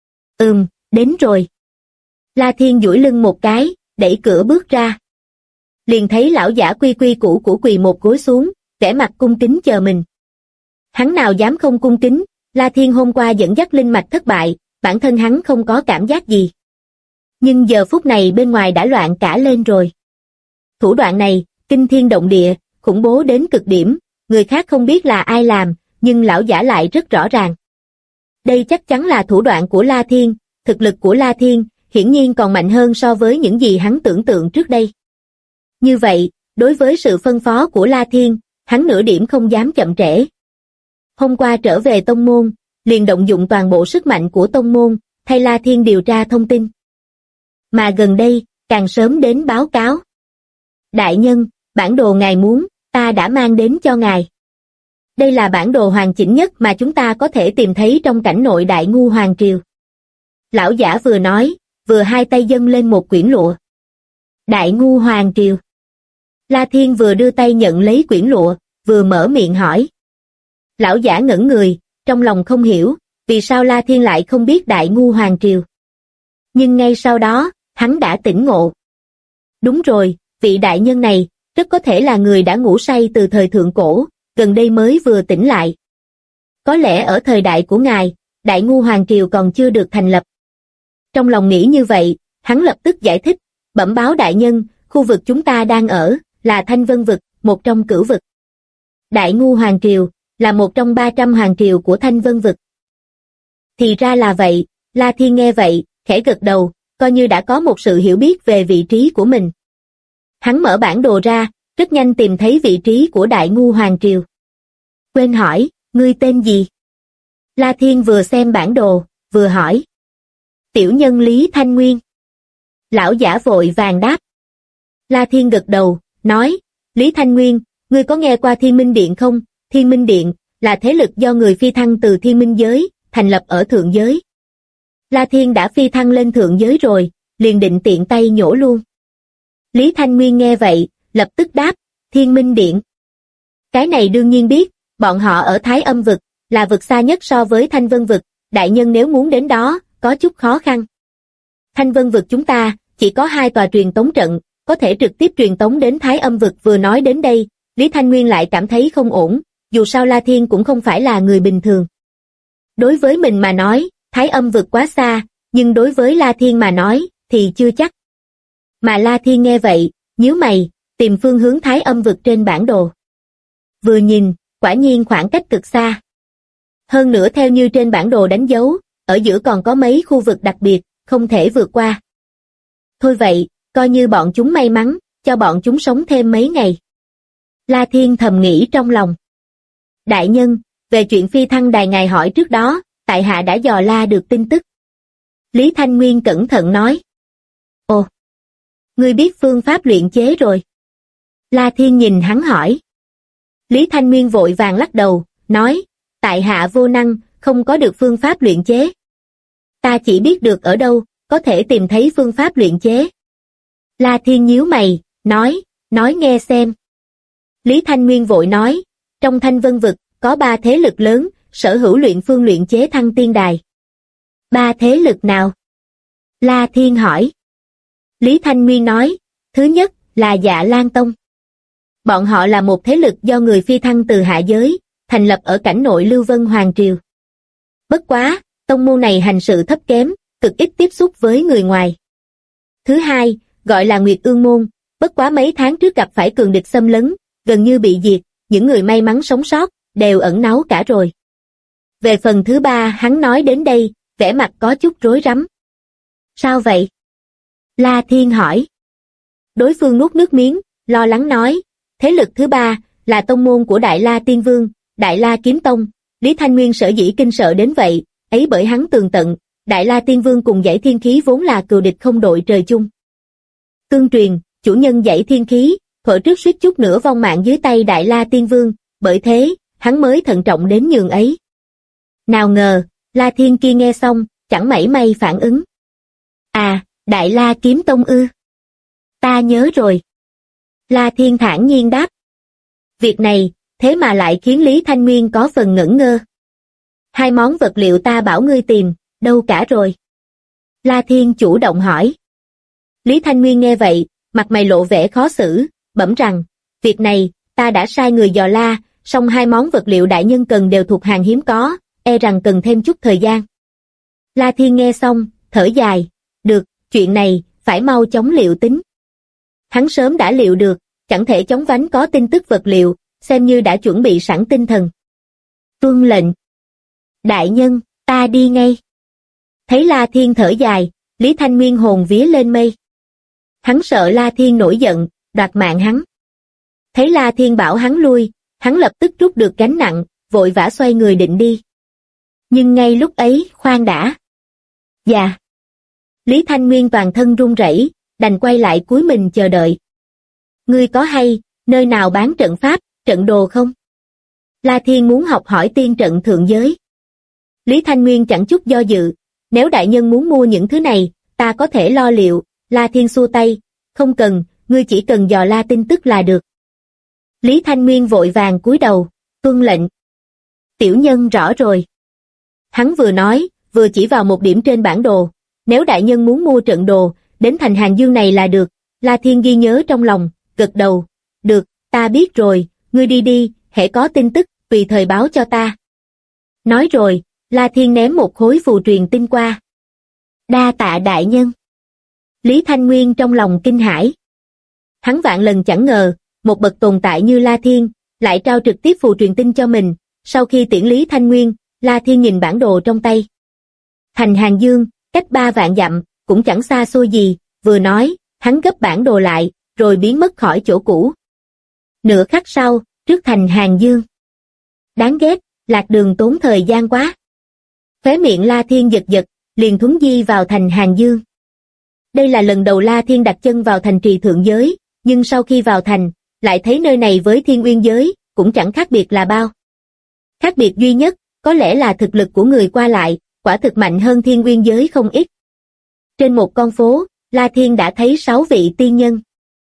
Đến rồi. La Thiên duỗi lưng một cái, đẩy cửa bước ra. Liền thấy lão giả quy quy củ củ quỳ một gối xuống, vẻ mặt cung kính chờ mình. Hắn nào dám không cung kính, La Thiên hôm qua dẫn dắt linh mạch thất bại, bản thân hắn không có cảm giác gì. Nhưng giờ phút này bên ngoài đã loạn cả lên rồi. Thủ đoạn này, kinh thiên động địa, khủng bố đến cực điểm, người khác không biết là ai làm, nhưng lão giả lại rất rõ ràng. Đây chắc chắn là thủ đoạn của La Thiên, thực lực của La Thiên, hiển nhiên còn mạnh hơn so với những gì hắn tưởng tượng trước đây. Như vậy, đối với sự phân phó của La Thiên, hắn nửa điểm không dám chậm trễ. Hôm qua trở về tông môn, liền động dụng toàn bộ sức mạnh của tông môn, thay La Thiên điều tra thông tin. Mà gần đây, càng sớm đến báo cáo. Đại nhân, bản đồ ngài muốn, ta đã mang đến cho ngài. Đây là bản đồ hoàn chỉnh nhất mà chúng ta có thể tìm thấy trong cảnh nội Đại Ngu Hoàng Triều. Lão giả vừa nói, vừa hai tay dâng lên một quyển lụa. Đại Ngu Hoàng Triều. La Thiên vừa đưa tay nhận lấy quyển lụa, vừa mở miệng hỏi. Lão giả ngẩn người, trong lòng không hiểu, vì sao La Thiên lại không biết Đại Ngu Hoàng Triều. Nhưng ngay sau đó, hắn đã tỉnh ngộ. Đúng rồi, vị đại nhân này, rất có thể là người đã ngủ say từ thời thượng cổ, gần đây mới vừa tỉnh lại. Có lẽ ở thời đại của ngài, Đại Ngu Hoàng Triều còn chưa được thành lập. Trong lòng nghĩ như vậy, hắn lập tức giải thích, bẩm báo đại nhân, khu vực chúng ta đang ở, là Thanh Vân Vực, một trong cửu vực. Đại Ngu Hoàng Triều, là một trong 300 hoàng triều của Thanh Vân Vực. Thì ra là vậy, La Thiên nghe vậy, khẽ gật đầu, coi như đã có một sự hiểu biết về vị trí của mình. Hắn mở bản đồ ra, rất nhanh tìm thấy vị trí của Đại Ngu Hoàng Triều. Quên hỏi, ngươi tên gì? La Thiên vừa xem bản đồ, vừa hỏi. Tiểu nhân Lý Thanh Nguyên. Lão giả vội vàng đáp. La Thiên gật đầu, nói, Lý Thanh Nguyên, ngươi có nghe qua Thiên Minh Điện không? Thiên Minh Điện là thế lực do người phi thăng từ Thiên Minh giới, thành lập ở thượng giới. La Thiên đã phi thăng lên thượng giới rồi, liền định tiện tay nhổ luôn. Lý Thanh Nguyên nghe vậy, lập tức đáp, Thiên Minh Điện. Cái này đương nhiên biết, bọn họ ở Thái Âm Vực, là vực xa nhất so với Thanh Vân Vực, đại nhân nếu muốn đến đó, có chút khó khăn. Thanh Vân Vực chúng ta, chỉ có 2 tòa truyền tống trận, có thể trực tiếp truyền tống đến Thái Âm Vực. Vừa nói đến đây, Lý Thanh Nguyên lại cảm thấy không ổn, dù sao La Thiên cũng không phải là người bình thường. Đối với mình mà nói, Thái Âm Vực quá xa, nhưng đối với La Thiên mà nói, thì chưa chắc. Mà La Thiên nghe vậy, nhíu mày, tìm phương hướng Thái Âm Vực trên bản đồ. Vừa nhìn, quả nhiên khoảng cách cực xa. Hơn nữa theo như trên bản đồ đánh dấu, ở giữa còn có mấy khu vực đặc biệt, không thể vượt qua. Thôi vậy, coi như bọn chúng may mắn, cho bọn chúng sống thêm mấy ngày. La Thiên thầm nghĩ trong lòng. Đại nhân, về chuyện phi thăng đài ngài hỏi trước đó, tại hạ đã dò la được tin tức. Lý Thanh Nguyên cẩn thận nói. Ồ, ngươi biết phương pháp luyện chế rồi. La Thiên nhìn hắn hỏi. Lý Thanh Nguyên vội vàng lắc đầu, nói, tại hạ vô năng, không có được phương pháp luyện chế. Ta chỉ biết được ở đâu, có thể tìm thấy phương pháp luyện chế. La Thiên nhíu mày, nói nghe xem. Lý Thanh Nguyên vội nói, trong Thanh Vân Vực, có 3 thế lực lớn, sở hữu luyện phương luyện chế Thăng Tiên Đài. 3 thế lực nào? La Thiên hỏi. Lý Thanh Nguyên nói, thứ nhất là Dạ Lan Tông. Bọn họ là một thế lực do người phi thăng từ hạ giới, thành lập ở cảnh nội Lưu Vân Hoàng Triều. Bất quá, tông môn này hành sự thấp kém, cực ít tiếp xúc với người ngoài. Thứ hai, gọi là Nguyệt Ương Môn, bất quá mấy tháng trước gặp phải cường địch xâm lấn, gần như bị diệt, những người may mắn sống sót, đều ẩn náu cả rồi. Về phần thứ ba hắn nói đến đây, vẻ mặt có chút rối rắm. Sao vậy? La Thiên hỏi. Đối phương nuốt nước miếng, lo lắng nói, thế lực thứ ba, là tông môn của Đại La Tiên Vương, Đại La Kiếm Tông. Lý Thanh Nguyên sở dĩ kinh sợ đến vậy, ấy bởi hắn tường tận, Đại La Tiên Vương cùng dãy thiên khí vốn là cừu địch không đội trời chung. Tương truyền, chủ nhân dãy thiên khí, thuở trước suýt chút nữa vong mạng dưới tay Đại La Tiên Vương, bởi thế, hắn mới thận trọng đến nhường ấy. Nào ngờ, La Thiên kia nghe xong, chẳng mảy may phản ứng. À, Đại La Kiếm Tông ư? Ta nhớ rồi. La Thiên thản nhiên đáp. Việc này, thế mà lại khiến Lý Thanh Nguyên có phần ngẩn ngơ. 2 món vật liệu ta bảo ngươi tìm, đâu cả rồi? La Thiên chủ động hỏi. Lý Thanh Nguyên nghe vậy, mặt mày lộ vẻ khó xử, bẩm rằng, việc này, ta đã sai người dò la, song 2 món vật liệu đại nhân cần đều thuộc hàng hiếm có, e rằng cần thêm chút thời gian. La Thiên nghe xong, thở dài, được, chuyện này, phải mau chóng liệu tính. Hắn sớm đã liệu được, chẳng thể chóng vánh có tin tức vật liệu, xem như đã chuẩn bị sẵn tinh thần. Tuân lệnh. Đại nhân, ta đi ngay. Thấy La Thiên thở dài, Lý Thanh Nguyên hồn vía lên mây. Hắn sợ La Thiên nổi giận, đoạt mạng hắn. Thấy La Thiên bảo hắn lui, hắn lập tức rút được gánh nặng, vội vã xoay người định đi. Nhưng ngay lúc ấy, khoan đã. Dạ. Lý Thanh Nguyên toàn thân run rẩy, đành quay lại cúi mình chờ đợi. Ngươi có hay, nơi nào bán trận pháp, trận đồ không? La Thiên muốn học hỏi tiên trận thượng giới. Lý Thanh Nguyên chẳng chút do dự, nếu đại nhân muốn mua những thứ này, ta có thể lo liệu. La Thiên xua tay, không cần, ngươi chỉ cần dò la tin tức là được. Lý Thanh Nguyên vội vàng cúi đầu, tuân lệnh. Tiểu nhân rõ rồi. Hắn vừa nói, vừa chỉ vào một điểm trên bản đồ, nếu đại nhân muốn mua trận đồ, đến thành Hàng Dương này là được. La Thiên ghi nhớ trong lòng, gật đầu, được, ta biết rồi, ngươi đi đi, hễ có tin tức, tùy thời báo cho ta. Nói rồi, La Thiên ném một khối phù truyền tinh qua. Đa tạ đại nhân. Lý Thanh Nguyên trong lòng kinh hãi. Hắn vạn lần chẳng ngờ, một bậc tồn tại như La Thiên, lại trao trực tiếp phù truyền tinh cho mình. Sau khi tiễn Lý Thanh Nguyên, La Thiên nhìn bản đồ trong tay. Thành Hàng Dương, cách 3 vạn dặm, cũng chẳng xa xôi gì, vừa nói, hắn gấp bản đồ lại, rồi biến mất khỏi chỗ cũ. Nửa khắc sau, trước thành Hàng Dương. Đáng ghét, lạc đường tốn thời gian quá. Khóe miệng La Thiên giật giật, liền thuấn di vào thành Hàng Dương. Đây là lần đầu La Thiên đặt chân vào thành trì thượng giới, nhưng sau khi vào thành, lại thấy nơi này với Thiên Uyên giới, cũng chẳng khác biệt là bao. Khác biệt duy nhất, có lẽ là thực lực của người qua lại, quả thực mạnh hơn Thiên Uyên giới không ít. Trên một con phố, La Thiên đã thấy 6 vị tiên nhân.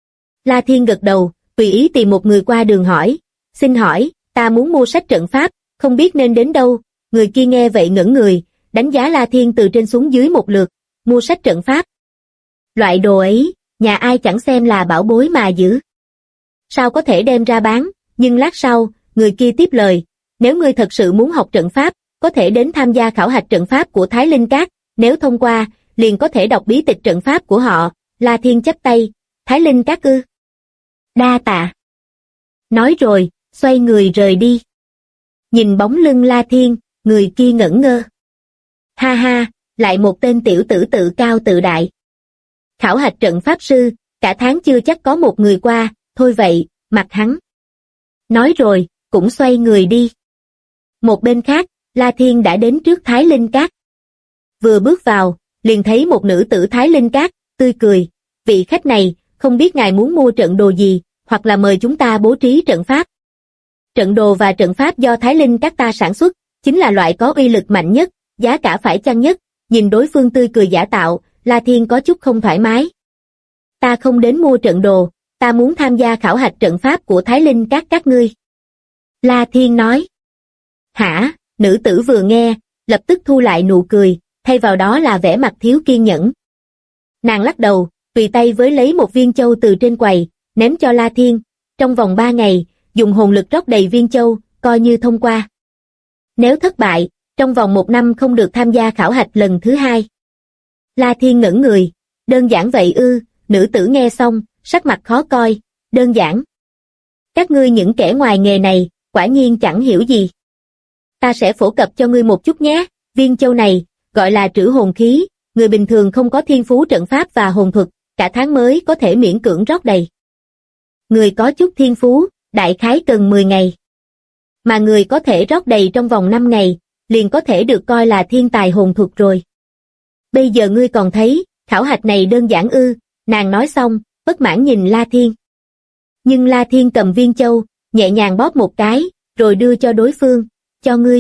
La Thiên gật đầu, tùy ý tìm một người qua đường hỏi, xin hỏi, ta muốn mua sách trận pháp, không biết nên đến đâu. Người kia nghe vậy ngẩn người, đánh giá La Thiên từ trên xuống dưới một lượt, mua sách trận pháp. Loại đồ ấy, nhà ai chẳng xem là bảo bối mà giữ. Sao có thể đem ra bán, nhưng lát sau, người kia tiếp lời, nếu ngươi thật sự muốn học trận pháp, có thể đến tham gia khảo hạch trận pháp của Thái Linh Các, nếu thông qua, liền có thể đọc bí tịch trận pháp của họ. La Thiên chắp tay, Thái Linh Các ư? Đa tạ. Nói rồi, xoay người rời đi. Nhìn bóng lưng La Thiên, người kia ngẩn ngơ. Ha ha, lại một tên tiểu tử tự cao tự đại. Khảo hạch trận pháp sư, cả tháng chưa chắc có một người qua, thôi vậy, mặc hắn. Nói rồi, cũng xoay người đi. Một bên khác, La Thiên đã đến trước Thái Linh Các. Vừa bước vào, liền thấy một nữ tử Thái Linh Các, tươi cười, vị khách này, không biết ngài muốn mua trận đồ gì, hoặc là mời chúng ta bố trí trận pháp. Trận đồ và trận pháp do Thái Linh Các ta sản xuất, chính là loại có uy lực mạnh nhất, giá cả phải chăng nhất. Nhìn đối phương tươi cười giả tạo, La Thiên có chút không thoải mái. Ta không đến mua trận đồ, ta muốn tham gia khảo hạch trận pháp của Thái Linh các ngươi. La Thiên nói. Hả? Nữ tử vừa nghe, lập tức thu lại nụ cười, thay vào đó là vẻ mặt thiếu kiên nhẫn. Nàng lắc đầu, tùy tay với lấy một viên châu từ trên quầy, ném cho La Thiên. Trong vòng 3 ngày, dùng hồn lực rót đầy viên châu, coi như thông qua. Nếu thất bại, trong vòng 1 năm không được tham gia khảo hạch lần thứ 2. La Thiên ngẩn người, đơn giản vậy ư? Nữ tử nghe xong, sắc mặt khó coi, đơn giản. Các ngươi những kẻ ngoài nghề này, quả nhiên chẳng hiểu gì. Ta sẽ phổ cập cho ngươi một chút nhé, viên châu này, gọi là trữ hồn khí, người bình thường không có thiên phú trận pháp và hồn thuật, cả tháng mới có thể miễn cưỡng rót đầy. Người có chút thiên phú, đại khái cần 10 ngày. Mà người có thể rót đầy trong vòng 5 ngày, liền có thể được coi là thiên tài hồn thuật rồi. Bây giờ ngươi còn thấy, khảo hạch này đơn giản ư? Nàng nói xong, bất mãn nhìn La Thiên. Nhưng La Thiên cầm viên châu, nhẹ nhàng bóp một cái, rồi đưa cho đối phương, cho ngươi.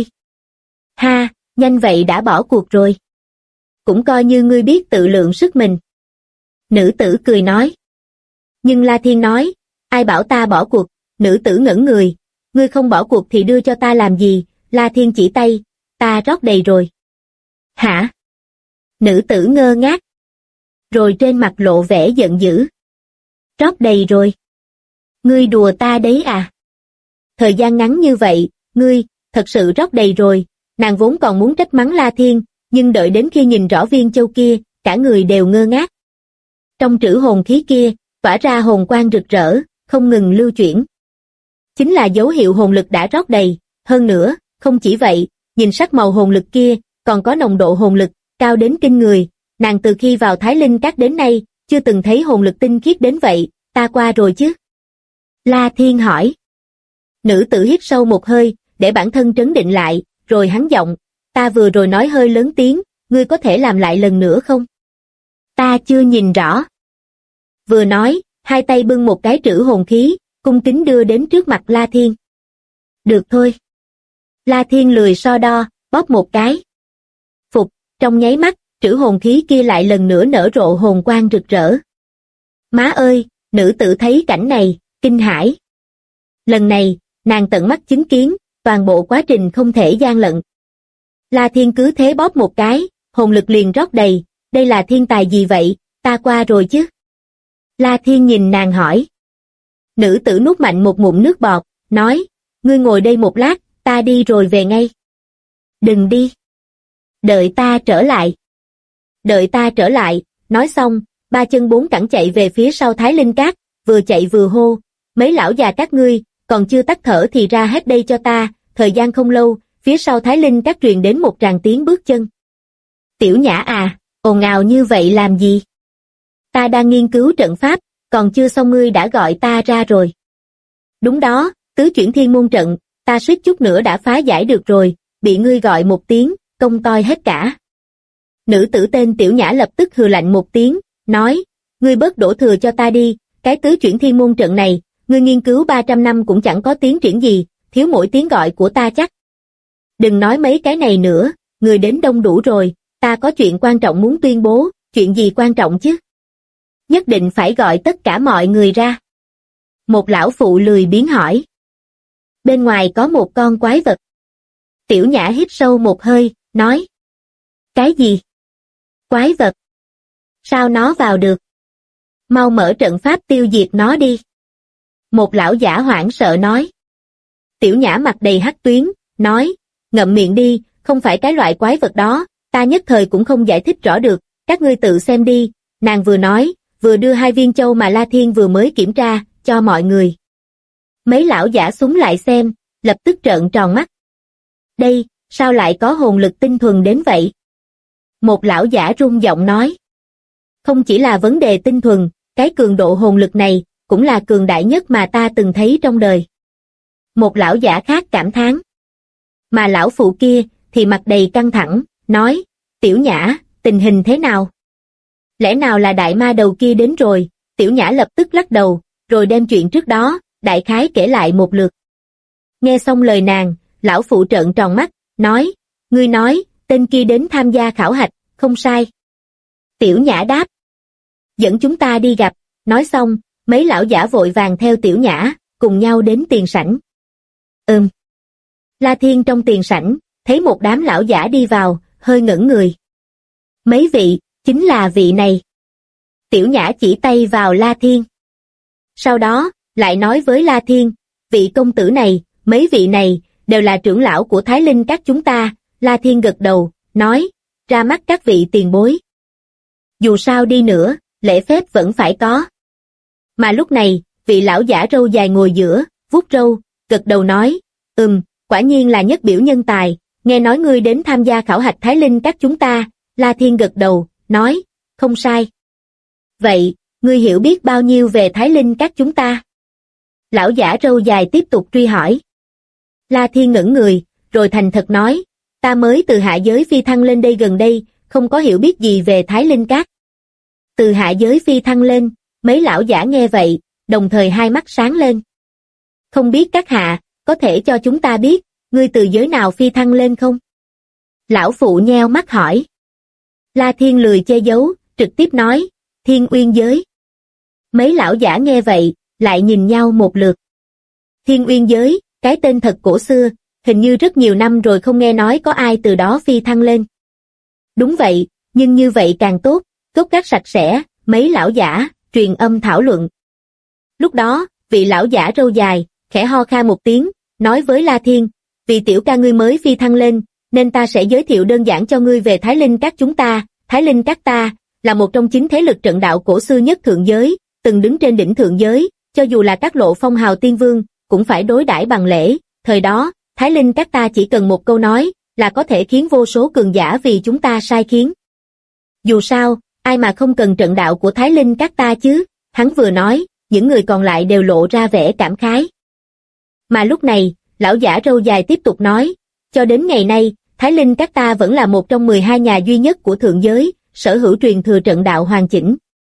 Ha, nhanh vậy đã bỏ cuộc rồi. Cũng coi như ngươi biết tự lượng sức mình. Nữ tử cười nói. Nhưng La Thiên nói, ai bảo ta bỏ cuộc? Nữ tử ngẩn người, ngươi không bỏ cuộc thì đưa cho ta làm gì? La Thiên chỉ tay, ta rót đầy rồi. Hả? Nữ tử ngơ ngác. Rồi trên mặt lộ vẻ giận dữ. Rót đầy rồi. Ngươi đùa ta đấy à? Thời gian ngắn như vậy, ngươi, thật sự rót đầy rồi. Nàng vốn còn muốn trách mắng La Thiên, nhưng đợi đến khi nhìn rõ viên châu kia, cả người đều ngơ ngác. Trong trữ hồn khí kia, tỏa ra hồn quang rực rỡ, không ngừng lưu chuyển. Chính là dấu hiệu hồn lực đã rót đầy, hơn nữa, không chỉ vậy, nhìn sắc màu hồn lực kia, còn có nồng độ hồn lực, cao đến kinh người. Nàng từ khi vào Thái Linh Các đến nay, chưa từng thấy hồn lực tinh khiết đến vậy, ta qua rồi chứ? La Thiên hỏi. Nữ tử hít sâu một hơi, để bản thân trấn định lại, rồi hắn giọng, ta vừa rồi nói hơi lớn tiếng, ngươi có thể làm lại lần nữa không? Ta chưa nhìn rõ. Vừa nói, hai tay bưng một cái trữ hồn khí, cung kính đưa đến trước mặt La Thiên. Được thôi. La Thiên lười so đo, bóp một cái. Phục, trong nháy mắt, trữ hồn khí kia lại lần nữa nở rộ hồn quang rực rỡ. Má ơi, nữ tử thấy cảnh này, kinh hãi. Lần này, nàng tận mắt chứng kiến, toàn bộ quá trình không thể gian lận. La Thiên cứ thế bóp một cái, hồn lực liền rót đầy, đây là thiên tài gì vậy, ta qua rồi chứ? La Thiên nhìn nàng hỏi. Nữ tử nuốt mạnh một ngụm nước bọt, nói, ngươi ngồi đây một lát, ta đi rồi về ngay. Đừng đi. Đợi ta trở lại. Đợi ta trở lại, nói xong, ba chân bốn cẳng chạy về phía sau Thái Linh Cát, vừa chạy vừa hô, mấy lão già các ngươi, còn chưa tắt thở thì ra hết đây cho ta. Thời gian không lâu, phía sau Thái Linh Cát truyền đến một tràng tiếng bước chân. Tiểu Nhã à, ồn ào như vậy làm gì? Ta đang nghiên cứu trận pháp, còn chưa xong ngươi đã gọi ta ra rồi. Đúng đó, tứ chuyển thiên môn trận, ta suýt chút nữa đã phá giải được rồi, bị ngươi gọi một tiếng, công toi hết cả. Nữ tử tên Tiểu Nhã lập tức hừ lạnh một tiếng, nói, ngươi bớt đổ thừa cho ta đi, cái tứ chuyển thiên môn trận này, ngươi nghiên cứu 300 năm cũng chẳng có tiến triển gì, thiếu mỗi tiếng gọi của ta chắc. Đừng nói mấy cái này nữa, người đến đông đủ rồi, ta có chuyện quan trọng muốn tuyên bố, chuyện gì quan trọng chứ? Nhất định phải gọi tất cả mọi người ra. Một lão phụ lười biếng hỏi. Bên ngoài có một con quái vật. Tiểu Nhã hít sâu một hơi, nói. Cái gì? Quái vật? Sao nó vào được? Mau mở trận pháp tiêu diệt nó đi. Một lão giả hoảng sợ nói. Tiểu Nhã mặt đầy hắc tuyến, nói, ngậm miệng đi, không phải cái loại quái vật đó, ta nhất thời cũng không giải thích rõ được, các ngươi tự xem đi. Nàng vừa nói, vừa đưa hai viên châu mà La Thiên vừa mới kiểm tra, cho mọi người. Mấy lão giả súng lại xem, lập tức trợn tròn mắt. Đây, sao lại có hồn lực tinh thuần đến vậy? Một lão giả run giọng nói. Không chỉ là vấn đề tinh thuần, cái cường độ hồn lực này, cũng là cường đại nhất mà ta từng thấy trong đời. Một lão giả khác cảm thán. Mà lão phụ kia, thì mặt đầy căng thẳng, nói, Tiểu Nhã, tình hình thế nào? Lẽ nào là đại ma đầu kia đến rồi? Tiểu Nhã lập tức lắc đầu, rồi đem chuyện trước đó, đại khái kể lại một lượt. Nghe xong lời nàng, lão phụ trợn tròn mắt, nói, ngươi nói, tên kia đến tham gia khảo hạch, không sai. Tiểu Nhã đáp, dẫn chúng ta đi gặp, nói xong, mấy lão giả vội vàng theo Tiểu Nhã, cùng nhau đến tiền sảnh. La Thiên trong tiền sảnh, thấy một đám lão giả đi vào, hơi ngẩn người. Mấy vị, chính là vị này. Tiểu Nhã chỉ tay vào La Thiên. Sau đó, lại nói với La Thiên, vị công tử này, mấy vị này, đều là trưởng lão của Thái Linh Các chúng ta. La Thiên gật đầu, nói, ra mắt các vị tiền bối. Dù sao đi nữa, lễ phép vẫn phải có. Mà lúc này, vị lão giả râu dài ngồi giữa, vuốt râu, gật đầu nói, quả nhiên là nhất biểu nhân tài, nghe nói ngươi đến tham gia khảo hạch Thái Linh Các chúng ta. La Thiên gật đầu, nói, không sai. Vậy, ngươi hiểu biết bao nhiêu về Thái Linh Các chúng ta? Lão giả râu dài tiếp tục truy hỏi. La Thiên ngẩn người, rồi thành thật nói, ta mới từ hạ giới phi thăng lên đây gần đây, không có hiểu biết gì về Thái Linh Các. Từ hạ giới phi thăng lên, mấy lão giả nghe vậy, đồng thời hai mắt sáng lên. Không biết các hạ, có thể cho chúng ta biết, ngươi từ giới nào phi thăng lên không? Lão phụ nheo mắt hỏi. La Thiên lười che giấu, trực tiếp nói, Thiên Uyên giới. Mấy lão giả nghe vậy, lại nhìn nhau một lượt. Thiên Uyên giới, cái tên thật cổ xưa, hình như rất nhiều năm rồi không nghe nói có ai từ đó phi thăng lên. Đúng vậy, nhưng như vậy càng tốt, gốc gác sạch sẽ, mấy lão giả, truyền âm thảo luận. Lúc đó, vị lão giả râu dài, khẽ ho khan một tiếng, nói với La Thiên, vì tiểu ca ngươi mới phi thăng lên, nên ta sẽ giới thiệu đơn giản cho ngươi về Thái Linh Các chúng ta. Thái Linh Các ta, là một trong 9 thế lực trận đạo cổ xưa nhất thượng giới, từng đứng trên đỉnh thượng giới, cho dù là các lộ phong hào tiên vương, cũng phải đối đãi bằng lễ. Thời đó, Thái Linh Các ta chỉ cần một câu nói, là có thể khiến vô số cường giả vì chúng ta sai khiến. Dù sao, ai mà không cần trận đạo của Thái Linh Các ta chứ? Hắn vừa nói, những người còn lại đều lộ ra vẻ cảm khái. Mà lúc này, lão giả râu dài tiếp tục nói, cho đến ngày nay, Thái Linh Các ta vẫn là một trong 12 nhà duy nhất của thượng giới, sở hữu truyền thừa trận đạo hoàn chỉnh.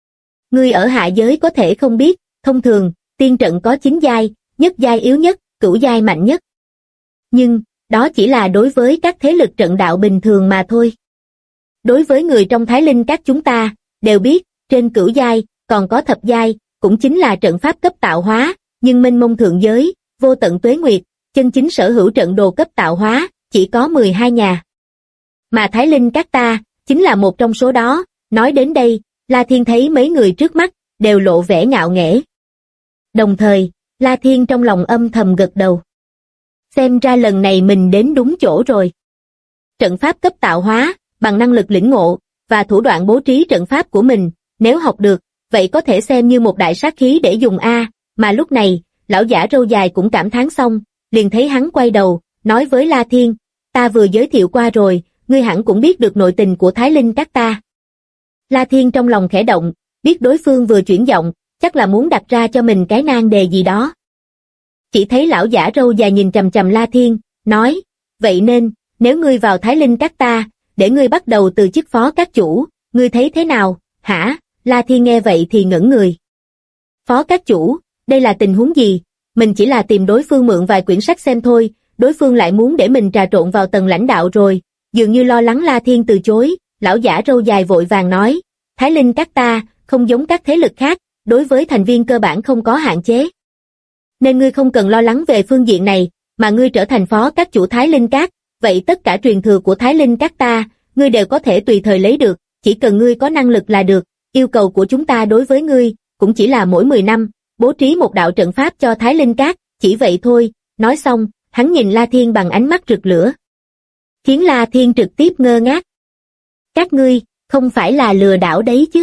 Ngươi ở hạ giới có thể không biết, thông thường, tiên trận có 9 giai, nhất giai yếu nhất, cửu giai mạnh nhất. Nhưng, đó chỉ là đối với các thế lực trận đạo bình thường mà thôi. Đối với người trong Thái Linh các chúng ta, đều biết, trên cửu giai, còn có thập giai, cũng chính là trận pháp cấp tạo hóa, nhưng mênh mông thượng giới, vô tận tuế nguyệt, chân chính sở hữu trận đồ cấp tạo hóa, chỉ có 12 nhà. Mà Thái Linh các ta, chính là một trong số đó. Nói đến đây, La Thiên thấy mấy người trước mắt, đều lộ vẻ ngạo nghễ. Đồng thời, La Thiên trong lòng âm thầm gật đầu. Xem ra lần này mình đến đúng chỗ rồi. Trận pháp cấp tạo hóa, bằng năng lực lĩnh ngộ, và thủ đoạn bố trí trận pháp của mình, nếu học được, vậy có thể xem như một đại sát khí để dùng mà lúc này, lão giả râu dài cũng cảm thán xong, liền thấy hắn quay đầu, nói với La Thiên, ta vừa giới thiệu qua rồi, ngươi hẳn cũng biết được nội tình của Thái Linh các ta. La Thiên trong lòng khẽ động, biết đối phương vừa chuyển giọng, chắc là muốn đặt ra cho mình cái nan đề gì đó. Chỉ thấy lão giả râu dài nhìn chằm chằm La Thiên, nói, vậy nên, nếu ngươi vào Thái Linh các ta, để ngươi bắt đầu từ chức phó các chủ, ngươi thấy thế nào, hả? La Thiên nghe vậy thì ngẩn người. Phó các chủ, đây là tình huống gì? Mình chỉ là tìm đối phương mượn vài quyển sách xem thôi, đối phương lại muốn để mình trà trộn vào tầng lãnh đạo rồi. Dường như lo lắng La Thiên từ chối, lão giả râu dài vội vàng nói, Thái Linh các ta, không giống các thế lực khác, đối với thành viên cơ bản không có hạn chế. Nên ngươi không cần lo lắng về phương diện này, mà ngươi trở thành phó các chủ Thái Linh các, vậy tất cả truyền thừa của Thái Linh các ta, ngươi đều có thể tùy thời lấy được, chỉ cần ngươi có năng lực là được, yêu cầu của chúng ta đối với ngươi, cũng chỉ là mỗi 10 năm, bố trí một đạo trận pháp cho Thái Linh các, chỉ vậy thôi. Nói xong, hắn nhìn La Thiên bằng ánh mắt rực lửa, khiến La Thiên trực tiếp ngơ ngác. Các ngươi, không phải là lừa đảo đấy chứ?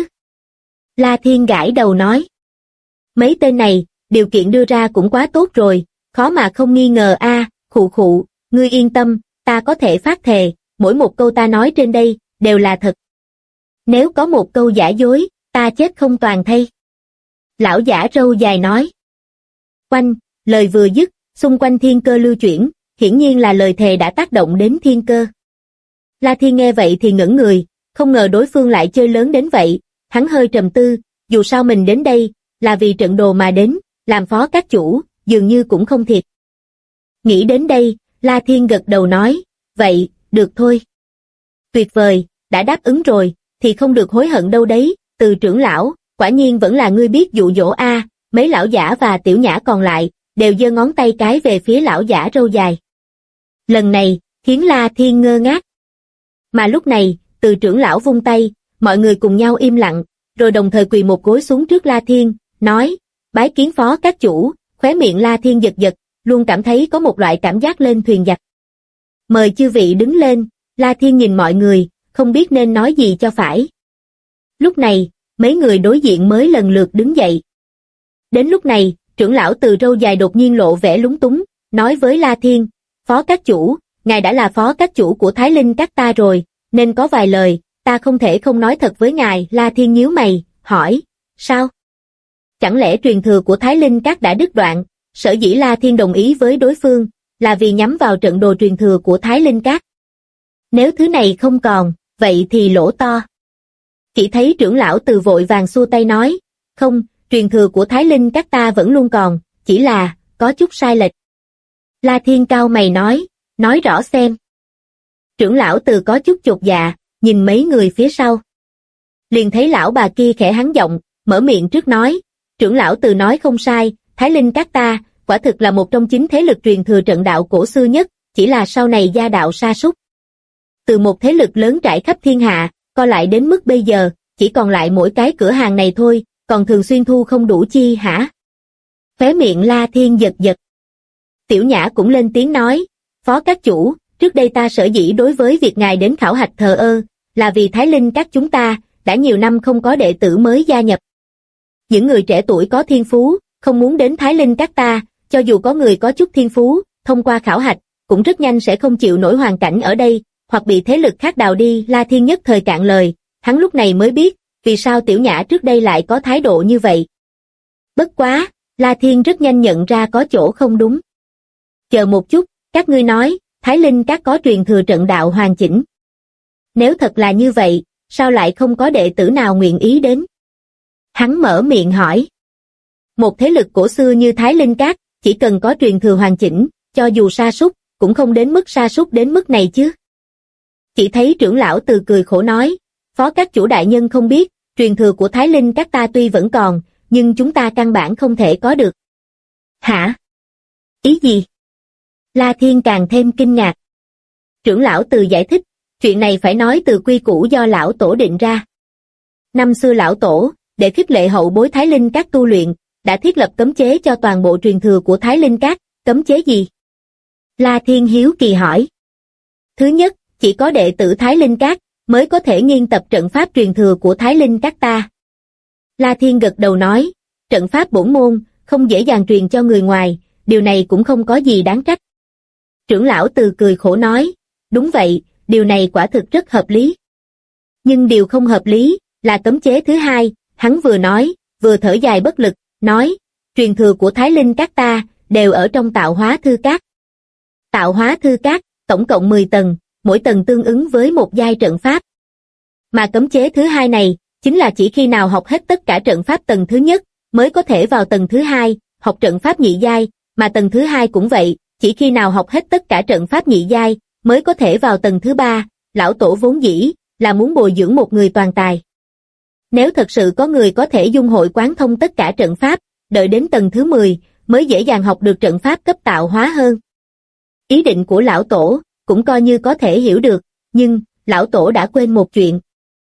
La Thiên gãi đầu nói. Mấy tên này, điều kiện đưa ra cũng quá tốt rồi, khó mà không nghi ngờ khụ khụ, ngươi yên tâm, ta có thể phát thề, mỗi một câu ta nói trên đây, đều là thật. Nếu có một câu giả dối, ta chết không toàn thây. Lão giả râu dài nói. Quanh, lời vừa dứt, xung quanh thiên cơ lưu chuyển, hiển nhiên là lời thề đã tác động đến thiên cơ. La Thiên nghe vậy thì ngẩn người, không ngờ đối phương lại chơi lớn đến vậy, hắn hơi trầm tư, dù sao mình đến đây, là vì trận đồ mà đến, làm phó các chủ, dường như cũng không thiệt. Nghĩ đến đây, La Thiên gật đầu nói, vậy, được thôi. Tuyệt vời, đã đáp ứng rồi, thì không được hối hận đâu đấy, Từ trưởng lão, quả nhiên vẫn là ngươi biết dụ dỗ mấy lão giả và tiểu nhã còn lại, đều giơ ngón tay cái về phía lão giả râu dài. Lần này, khiến La Thiên ngơ ngác. Mà lúc này, Từ trưởng lão vung tay, mọi người cùng nhau im lặng, rồi đồng thời quỳ một gối xuống trước La Thiên, nói, bái kiến phó các chủ, khóe miệng La Thiên giật giật, luôn cảm thấy có một loại cảm giác lên thuyền giặc. Mời chư vị đứng lên, La Thiên nhìn mọi người, không biết nên nói gì cho phải. Lúc này, mấy người đối diện mới lần lượt đứng dậy. Đến lúc này, trưởng lão Từ râu dài đột nhiên lộ vẻ lúng túng, nói với La Thiên, phó các chủ, ngài đã là phó các chủ của Thái Linh các ta rồi, nên có vài lời, ta không thể không nói thật với ngài. La Thiên nhíu mày, hỏi, sao? Chẳng lẽ truyền thừa của Thái Linh các đã đứt đoạn? Sở dĩ La Thiên đồng ý với đối phương, là vì nhắm vào trận đồ truyền thừa của Thái Linh các. Nếu thứ này không còn, vậy thì lỗ to. Chỉ thấy trưởng lão Từ vội vàng xua tay nói, không, truyền thừa của Thái Linh các ta vẫn luôn còn, chỉ là, có chút sai lệch. La Thiên cau mày nói rõ xem. Trưởng lão Từ có chút chột dạ, nhìn mấy người phía sau. Liền thấy lão bà kia khẽ hắn giọng, mở miệng trước nói, trưởng lão Từ nói không sai, Thái Linh các ta, quả thực là một trong 9 thế lực truyền thừa trận đạo cổ xưa nhất, chỉ là sau này gia đạo sa sút. Từ một thế lực lớn trải khắp thiên hạ, co lại đến mức bây giờ, chỉ còn lại mỗi cái cửa hàng này thôi, còn thường xuyên thu không đủ chi hả? Khóe miệng La Thiên giật giật. Tiểu Nhã cũng lên tiếng nói, phó các chủ, trước đây ta sở dĩ đối với việc ngài đến khảo hạch thờ ơ, là vì Thái Linh các chúng ta, đã nhiều năm không có đệ tử mới gia nhập. Những người trẻ tuổi có thiên phú, không muốn đến Thái Linh các ta, cho dù có người có chút thiên phú, thông qua khảo hạch, cũng rất nhanh sẽ không chịu nổi hoàn cảnh ở đây, hoặc bị thế lực khác đào đi. La Thiên nhất thời cạn lời, hắn lúc này mới biết, vì sao Tiểu Nhã trước đây lại có thái độ như vậy. Bất quá, La Thiên rất nhanh nhận ra có chỗ không đúng. Chờ một chút, các ngươi nói, Thái Linh các có truyền thừa trận đạo hoàn chỉnh. Nếu thật là như vậy, sao lại không có đệ tử nào nguyện ý đến? Hắn mở miệng hỏi. Một thế lực cổ xưa như Thái Linh Các, chỉ cần có truyền thừa hoàn chỉnh, cho dù sa sút cũng không đến mức sa sút đến mức này chứ. Chỉ thấy trưởng lão Từ cười khổ nói, phó các chủ đại nhân không biết, truyền thừa của Thái Linh Các ta tuy vẫn còn, nhưng chúng ta căn bản không thể có được. Hả? Ý gì? La Thiên càng thêm kinh ngạc. Trưởng lão Từ giải thích, chuyện này phải nói từ quy củ do lão tổ định ra. Năm xưa lão tổ, để khích lệ hậu bối Thái Linh Các tu luyện, đã thiết lập cấm chế cho toàn bộ truyền thừa của Thái Linh Các. Cấm chế gì? La Thiên hiếu kỳ hỏi. Thứ nhất, chỉ có đệ tử Thái Linh Các mới có thể nghiên tập trận pháp truyền thừa của Thái Linh Các ta. La Thiên gật đầu nói, trận pháp bổn môn, không dễ dàng truyền cho người ngoài, điều này cũng không có gì đáng trách. Trưởng lão Từ cười khổ nói, đúng vậy, điều này quả thực rất hợp lý. Nhưng điều không hợp lý, là cấm chế thứ hai, hắn vừa nói, vừa thở dài bất lực, nói, truyền thừa của Thái Linh Các ta, đều ở trong Tạo Hóa Thư Các. Tạo Hóa Thư Các, tổng cộng 10 tầng, mỗi tầng tương ứng với một giai trận pháp. Mà cấm chế thứ hai này, chính là chỉ khi nào học hết tất cả trận pháp tầng thứ nhất, mới có thể vào tầng thứ hai, học trận pháp nhị giai, mà tầng thứ hai cũng vậy, chỉ khi nào học hết tất cả trận pháp nhị giai, mới có thể vào tầng thứ ba. Lão tổ vốn dĩ là muốn bồi dưỡng một người toàn tài. Nếu thật sự có người có thể dung hội quán thông tất cả trận pháp, đợi đến tầng thứ 10, mới dễ dàng học được trận pháp cấp tạo hóa hơn. Ý định của lão tổ, cũng coi như có thể hiểu được, nhưng, lão tổ đã quên một chuyện.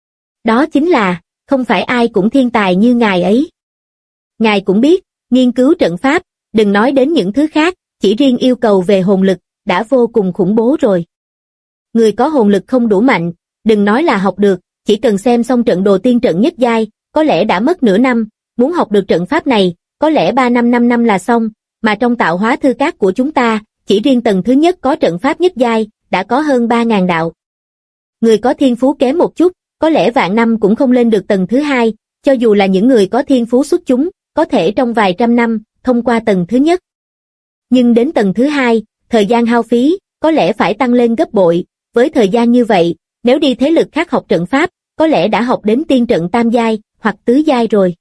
Đó chính là, không phải ai cũng thiên tài như ngài ấy. Ngài cũng biết, nghiên cứu trận pháp, đừng nói đến những thứ khác, chỉ riêng yêu cầu về hồn lực, đã vô cùng khủng bố rồi. Người có hồn lực không đủ mạnh, đừng nói là học được, chỉ cần xem xong trận đồ tiên trận nhất giai, có lẽ đã mất nửa năm, muốn học được trận pháp này, có lẽ 3 năm 5 năm là xong, mà trong Tạo Hóa Thư Các của chúng ta, chỉ riêng tầng thứ nhất có trận pháp nhất giai, đã có hơn 3.000 đạo. Người có thiên phú kém một chút, có lẽ vạn năm cũng không lên được tầng thứ hai, cho dù là những người có thiên phú xuất chúng, có thể trong vài trăm năm, thông qua tầng thứ nhất. Nhưng đến tầng thứ hai, thời gian hao phí, có lẽ phải tăng lên gấp bội, với thời gian như vậy, nếu đi thế lực khác học trận pháp, có lẽ đã học đến tiên trận tam giai, hoặc tứ giai rồi.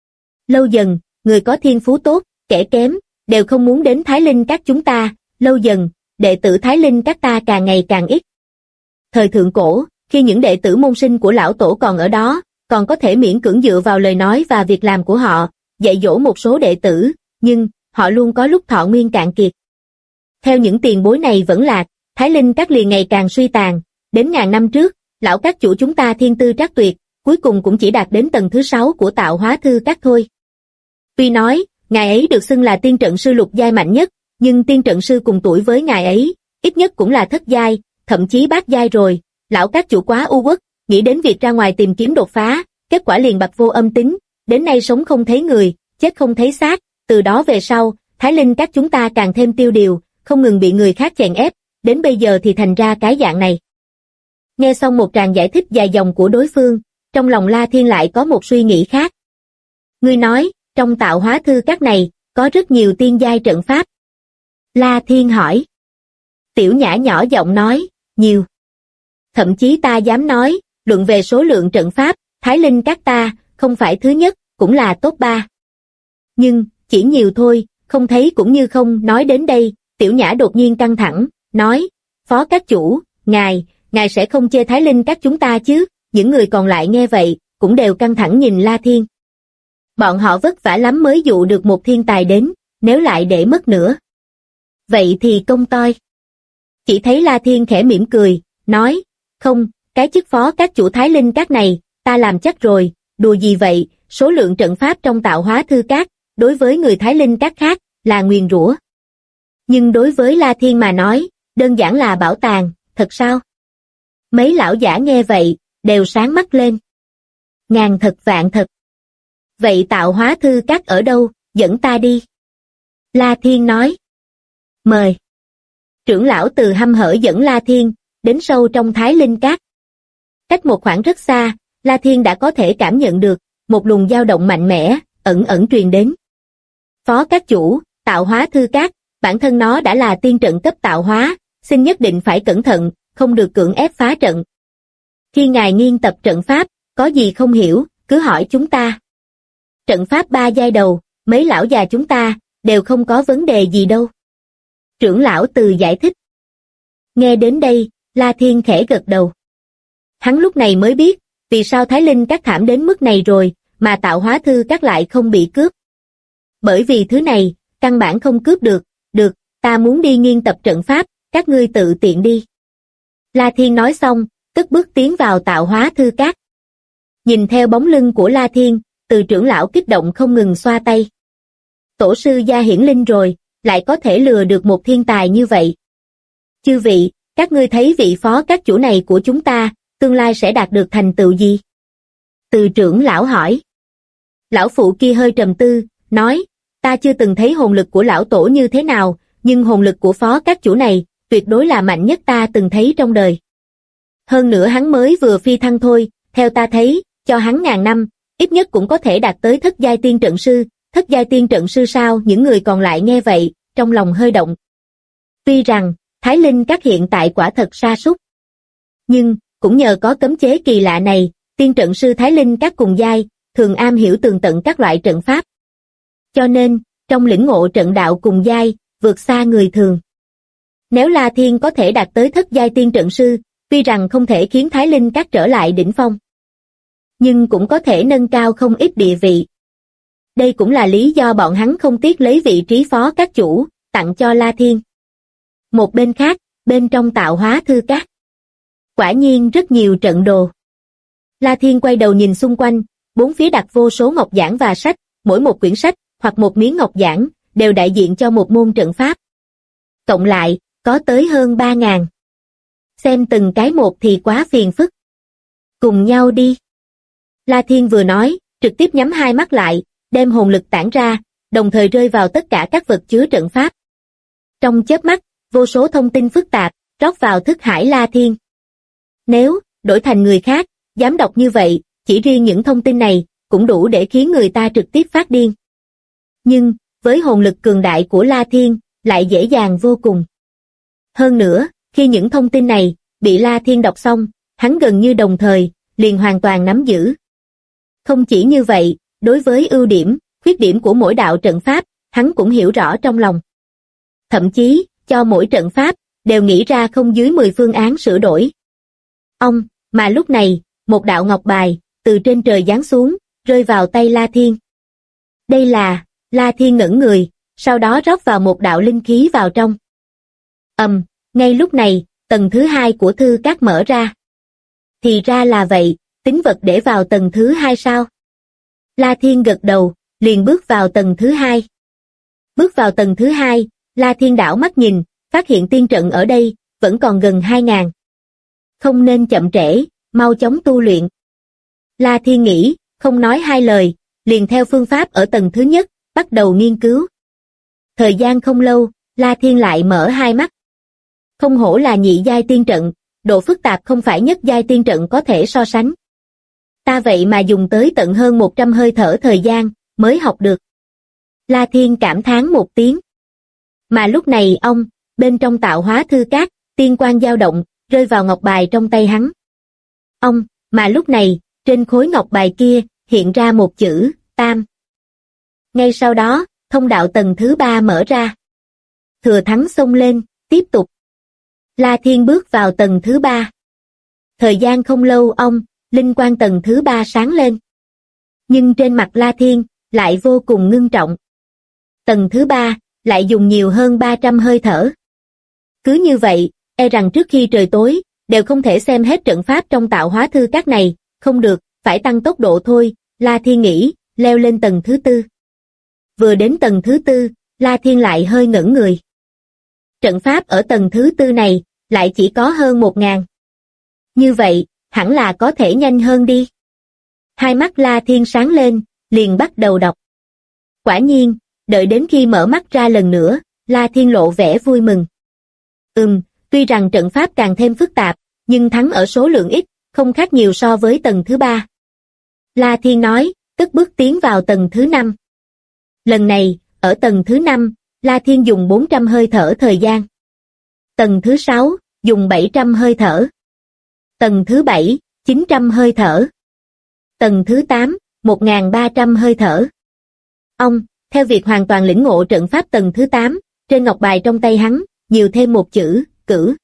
Lâu dần, người có thiên phú tốt, kẻ kém, đều không muốn đến Thái Linh Các chúng ta, lâu dần, đệ tử Thái Linh Các ta càng ngày càng ít. Thời thượng cổ, khi những đệ tử môn sinh của lão tổ còn ở đó, còn có thể miễn cưỡng dựa vào lời nói và việc làm của họ, dạy dỗ một số đệ tử, nhưng, họ luôn có lúc thọ nguyên cạn kiệt. Theo những tiền bối này vẫn lạc, Thái Linh Các liền ngày càng suy tàn, đến ngàn năm trước, lão các chủ chúng ta thiên tư trắc tuyệt, cuối cùng cũng chỉ đạt đến tầng thứ 6 của Tạo Hóa Thư Các thôi. Tuy nói, ngài ấy được xưng là tiên trận sư lục giai mạnh nhất, nhưng tiên trận sư cùng tuổi với ngài ấy, ít nhất cũng là thất giai, thậm chí bát giai rồi. Lão các chủ quá u uất, nghĩ đến việc ra ngoài tìm kiếm đột phá, kết quả liền bặt vô âm tính, đến nay sống không thấy người, chết không thấy xác. Từ đó về sau, Thái Linh Các chúng ta càng thêm tiêu điều, không ngừng bị người khác chèn ép, đến bây giờ thì thành ra cái dạng này. Nghe xong một tràng giải thích dài dòng của đối phương, trong lòng La Thiên lại có một suy nghĩ khác. Ngươi nói, trong Tạo Hóa Thư Các này, có rất nhiều tiên giai trận pháp. La Thiên hỏi. Tiểu Nhã nhỏ giọng nói, nhiều. Thậm chí ta dám nói, luận về số lượng trận pháp, Thái Linh Các ta, không phải thứ nhất, cũng là top 3. Nhưng, chỉ nhiều thôi, không thấy cũng như không. Nói đến đây, Tiểu Nhã đột nhiên căng thẳng, nói, Phó các chủ, ngài sẽ không chê Thái Linh Các chúng ta chứ? Những người còn lại nghe vậy, cũng đều căng thẳng nhìn La Thiên. Bọn họ vất vả lắm mới dụ được một thiên tài đến, nếu lại để mất nữa. Vậy thì công toi. Chỉ thấy La Thiên khẽ mỉm cười, nói, không, cái chức phó các chủ Thái Linh Các này, ta làm chắc rồi, đùa gì vậy, số lượng trận pháp trong Tạo Hóa Thư Các, đối với người Thái Linh Các khác, là nguyền rủa. Nhưng đối với La Thiên mà nói, đơn giản là bảo tàng, thật sao? Mấy lão giả nghe vậy, đều sáng mắt lên. Ngàn thật vạn thật. Vậy Tạo Hóa Thư Các ở đâu, dẫn ta đi. La Thiên nói. Mời. Trưởng lão Từ hăm hở dẫn La Thiên, đến sâu trong Thái Linh Các. Cách một khoảng rất xa, La Thiên đã có thể cảm nhận được, một luồng dao động mạnh mẽ, ẩn ẩn truyền đến. Phó các chủ, Tạo Hóa Thư Các, bản thân nó đã là tiên trận cấp tạo hóa, xin nhất định phải cẩn thận, không được cưỡng ép phá trận. Khi ngài nghiên tập trận pháp, có gì không hiểu, cứ hỏi chúng ta. Trận pháp 3 giai đầu, mấy lão già chúng ta, đều không có vấn đề gì đâu. Trưởng lão Từ giải thích. Nghe đến đây, La Thiên khẽ gật đầu. Hắn lúc này mới biết, vì sao Thái Linh Các thảm đến mức này rồi, mà Tạo Hóa Thư Các lại không bị cướp. Bởi vì thứ này, căn bản không cướp được, ta muốn đi nghiên tập trận pháp, các ngươi tự tiện đi. La Thiên nói xong, cất bước tiến vào Tạo Hóa Thư Các. Nhìn theo bóng lưng của La Thiên, Từ trưởng lão kích động không ngừng xoa tay. Tổ sư gia hiển linh rồi, lại có thể lừa được một thiên tài như vậy. Chư vị, các ngươi thấy vị phó các chủ này của chúng ta, tương lai sẽ đạt được thành tựu gì? Từ trưởng lão hỏi. Lão phụ kia hơi trầm tư, nói, ta chưa từng thấy hồn lực của lão tổ như thế nào, nhưng hồn lực của phó các chủ này, tuyệt đối là mạnh nhất ta từng thấy trong đời. Hơn nữa hắn mới vừa phi thăng thôi, theo ta thấy, cho hắn ngàn năm, ít nhất cũng có thể đạt tới thất giai tiên trận sư. Thất giai tiên trận sư sao? Những người còn lại nghe vậy, trong lòng hơi động. Tuy rằng, Thái Linh Các hiện tại quả thật sa sút, nhưng, cũng nhờ có cấm chế kỳ lạ này, tiên trận sư Thái Linh Các cùng giai, thường am hiểu tường tận các loại trận pháp. Cho nên, trong lĩnh ngộ trận đạo cùng giai, vượt xa người thường. Nếu La Thiên có thể đạt tới thất giai tiên trận sư, tuy rằng không thể khiến Thái Linh Các trở lại đỉnh phong, nhưng cũng có thể nâng cao không ít địa vị. Đây cũng là lý do bọn hắn không tiếc lấy vị trí phó các chủ, tặng cho La Thiên. Một bên khác, bên trong Tạo Hóa Thư Các, quả nhiên rất nhiều trận đồ. La Thiên quay đầu nhìn xung quanh, bốn phía đặt vô số ngọc giản và sách, mỗi một quyển sách, hoặc một miếng ngọc giản, đều đại diện cho một môn trận pháp. Cộng lại, có tới hơn 3.000. Xem từng cái một thì quá phiền phức. Cùng nhau đi. La Thiên vừa nói, trực tiếp nhắm hai mắt lại, đem hồn lực tản ra, đồng thời rơi vào tất cả các vật chứa trận pháp. Trong chớp mắt, vô số thông tin phức tạp, rót vào thức hải La Thiên. Nếu, đổi thành người khác, dám đọc như vậy, chỉ riêng những thông tin này, cũng đủ để khiến người ta trực tiếp phát điên. Nhưng, với hồn lực cường đại của La Thiên, lại dễ dàng vô cùng. Hơn nữa, khi những thông tin này, bị La Thiên đọc xong, hắn gần như đồng thời, liền hoàn toàn nắm giữ. Không chỉ như vậy, đối với ưu điểm, khuyết điểm của mỗi đạo trận pháp, hắn cũng hiểu rõ trong lòng. Thậm chí, cho mỗi trận pháp, đều nghĩ ra không dưới 10 phương án sửa đổi. Mà lúc này, một đạo ngọc bài, từ trên trời giáng xuống, rơi vào tay La Thiên. Đây là, La Thiên ngẩn người, sau đó rót vào một đạo linh khí vào trong. Ngay lúc này, tầng thứ 2 của thư các mở ra. Thì ra là vậy, tính vật để vào tầng thứ 2 sao? La Thiên gật đầu, liền bước vào tầng thứ 2. Bước vào tầng thứ 2, La Thiên đảo mắt nhìn, phát hiện tiên trận ở đây, vẫn còn gần 2.000. Không nên chậm trễ, mau chóng tu luyện. La Thiên nghĩ, không nói hai lời, liền theo phương pháp ở tầng thứ nhất, bắt đầu nghiên cứu. Thời gian không lâu, La Thiên lại mở hai mắt. Không hổ là nhị giai tiên trận, độ phức tạp không phải nhất giai tiên trận có thể so sánh. Ta vậy mà dùng tới tận hơn 100 hơi thở thời gian, mới học được. La Thiên cảm thán một tiếng. Mà lúc này bên trong Tạo Hóa Thư Các, tiên quang dao động, rơi vào ngọc bài trong tay hắn. Mà lúc này, trên khối ngọc bài kia, hiện ra một chữ, Tam. Ngay sau đó, thông đạo tầng thứ 3 mở ra. Thừa thắng xông lên, tiếp tục. La Thiên bước vào tầng thứ 3. Thời gian không lâu linh quang tầng thứ 3 sáng lên. Nhưng trên mặt La Thiên, lại vô cùng ngưng trọng. Tầng thứ 3, lại dùng nhiều hơn 300 hơi thở. Cứ như vậy, e rằng trước khi trời tối, đều không thể xem hết trận pháp trong Tạo Hóa Thư Các này, không được, phải tăng tốc độ thôi, La Thiên nghĩ, leo lên tầng thứ 4. Vừa đến tầng thứ 4, La Thiên lại hơi ngẩn người. Trận pháp ở tầng thứ 4 này, lại chỉ có hơn 1.000. Như vậy, hẳn là có thể nhanh hơn đi. Hai mắt La Thiên sáng lên, liền bắt đầu đọc. Quả nhiên, đợi đến khi mở mắt ra lần nữa, La Thiên lộ vẻ vui mừng. Tuy rằng trận pháp càng thêm phức tạp, nhưng thắng ở số lượng ít, không khác nhiều so với tầng thứ 3. La Thiên nói, cất bước tiến vào tầng thứ 5. Lần này, ở tầng thứ 5, La Thiên dùng 400 hơi thở thời gian. Tầng thứ 6, dùng 700 hơi thở. Tầng thứ 7, 900 hơi thở. Tầng thứ 8, 1.300 hơi thở. Ông, theo việc hoàn toàn lĩnh ngộ trận pháp tầng thứ 8, trên ngọc bài trong tay hắn, nhiều thêm một chữ, cử.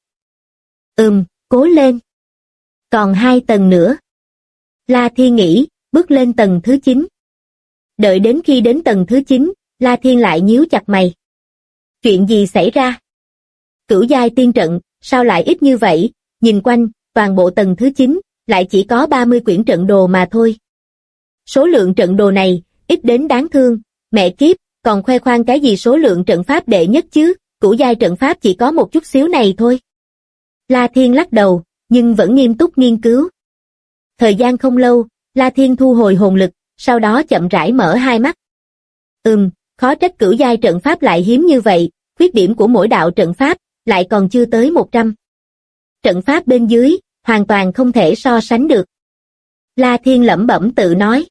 Cố lên. Còn 2 tầng nữa. La Thiên nghĩ, bước lên tầng thứ 9. Đợi đến khi đến tầng thứ 9, La Thiên lại nhíu chặt mày. Chuyện gì xảy ra? Cửu giai tiên trận, sao lại ít như vậy? Nhìn quanh, toàn bộ tầng thứ 9, lại chỉ có 30 quyển trận đồ mà thôi. Số lượng trận đồ này, ít đến đáng thương, mẹ kiếp, còn khoe khoang cái gì số lượng trận pháp đệ nhất chứ, cửu giai trận pháp chỉ có một chút xíu này thôi. La Thiên lắc đầu, nhưng vẫn nghiêm túc nghiên cứu. Thời gian không lâu, La Thiên thu hồi hồn lực, sau đó chậm rãi mở hai mắt. Khó trách cửu giai trận pháp lại hiếm như vậy, khuyết điểm của mỗi đạo trận pháp, lại còn chưa tới 100. Trận pháp bên dưới, hoàn toàn không thể so sánh được. La Thiên lẩm bẩm tự nói.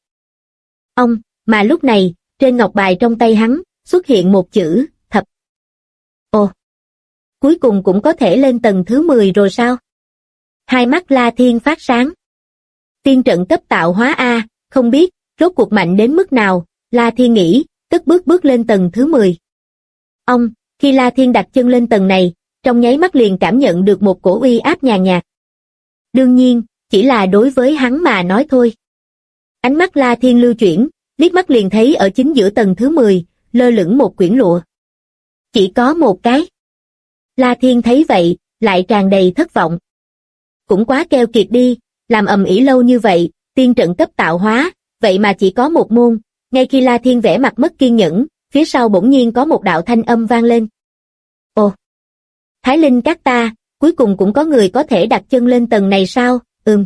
Mà lúc này, trên ngọc bài trong tay hắn, xuất hiện một chữ, thập. Ồ! Cuối cùng cũng có thể lên tầng thứ 10 rồi sao? Hai mắt La Thiên phát sáng. Tiên trận cấp tạo hóa A, không biết, rốt cuộc mạnh đến mức nào, La Thiên nghĩ, cất bước lên tầng thứ 10. Khi La Thiên đặt chân lên tầng này, trong nháy mắt liền cảm nhận được một cổ uy áp nhàn nhạt. Đương nhiên, chỉ là đối với hắn mà nói thôi. Ánh mắt La Thiên lưu chuyển, liếc mắt liền thấy ở chính giữa tầng thứ 10, lơ lửng một quyển lụa. Chỉ có một cái. La Thiên thấy vậy, lại tràn đầy thất vọng. Cũng quá keo kiệt đi, làm ầm ĩ lâu như vậy, tiên trận cấp tạo hóa, vậy mà chỉ có một môn. Ngay khi La Thiên vẻ mặt mất kiên nhẫn, phía sau bỗng nhiên có một đạo thanh âm vang lên. Ồ! Thái Linh các ta, cuối cùng cũng có người có thể đặt chân lên tầng này sao?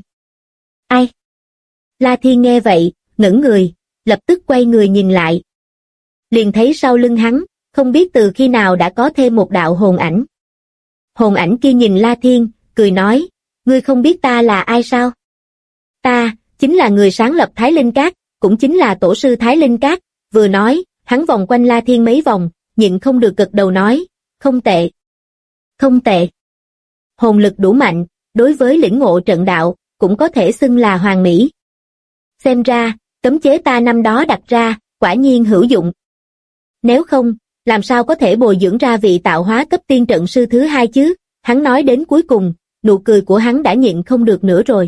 Ai? La Thiên nghe vậy, ngẩn người, lập tức quay người nhìn lại. Liền thấy sau lưng hắn, không biết từ khi nào đã có thêm một đạo hồn ảnh. Hồn ảnh kia nhìn La Thiên, cười nói, ngươi không biết ta là ai sao? Ta, chính là người sáng lập Thái Linh Các, cũng chính là tổ sư Thái Linh Các. Vừa nói, hắn vòng quanh La Thiên mấy vòng, nhịn không được gật đầu nói, không tệ. Không tệ. Hồn lực đủ mạnh, đối với lĩnh ngộ trận đạo, cũng có thể xưng là hoàn mỹ. Xem ra, cấm chế ta năm đó đặt ra, quả nhiên hữu dụng. Nếu không, làm sao có thể bồi dưỡng ra vị tạo hóa cấp tiên trận sư thứ 2 chứ? Hắn nói đến cuối cùng, nụ cười của hắn đã nhịn không được nữa rồi.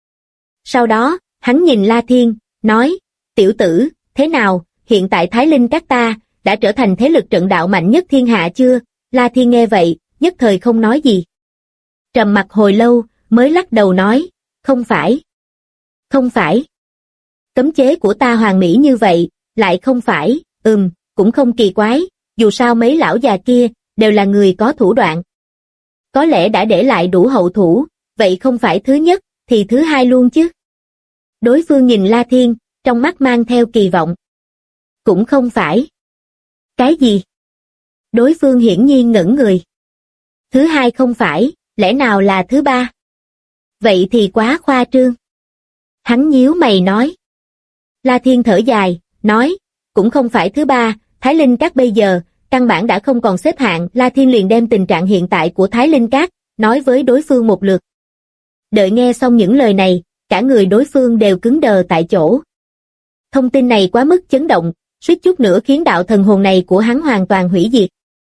Sau đó, hắn nhìn La Thiên, nói, tiểu tử, thế nào, hiện tại Thái Linh các ta, đã trở thành thế lực trận đạo mạnh nhất thiên hạ chưa? La Thiên nghe vậy, nhất thời không nói gì. Trầm mặc hồi lâu, mới lắc đầu nói, không phải. Không phải. Cấm chế của ta hoàn mỹ như vậy, lại không phải, cũng không kỳ quái, dù sao mấy lão già kia, đều là người có thủ đoạn. Có lẽ đã để lại đủ hậu thủ, vậy không phải thứ nhất, thì thứ hai luôn chứ. Đối phương nhìn La Thiên, trong mắt mang theo kỳ vọng. Cũng không phải. Cái gì? Đối phương hiển nhiên ngẩn người. Thứ hai không phải, lẽ nào là thứ ba? Vậy thì quá khoa trương. Hắn nhíu mày nói. La Thiên thở dài, nói, cũng không phải thứ ba, Thái Linh Các bây giờ, căn bản đã không còn xếp hạng. La Thiên liền đem tình trạng hiện tại của Thái Linh Các, nói với đối phương một lượt. Đợi nghe xong những lời này, cả người đối phương đều cứng đờ tại chỗ. Thông tin này quá mức chấn động, suýt chút nữa khiến đạo thần hồn này của hắn hoàn toàn hủy diệt.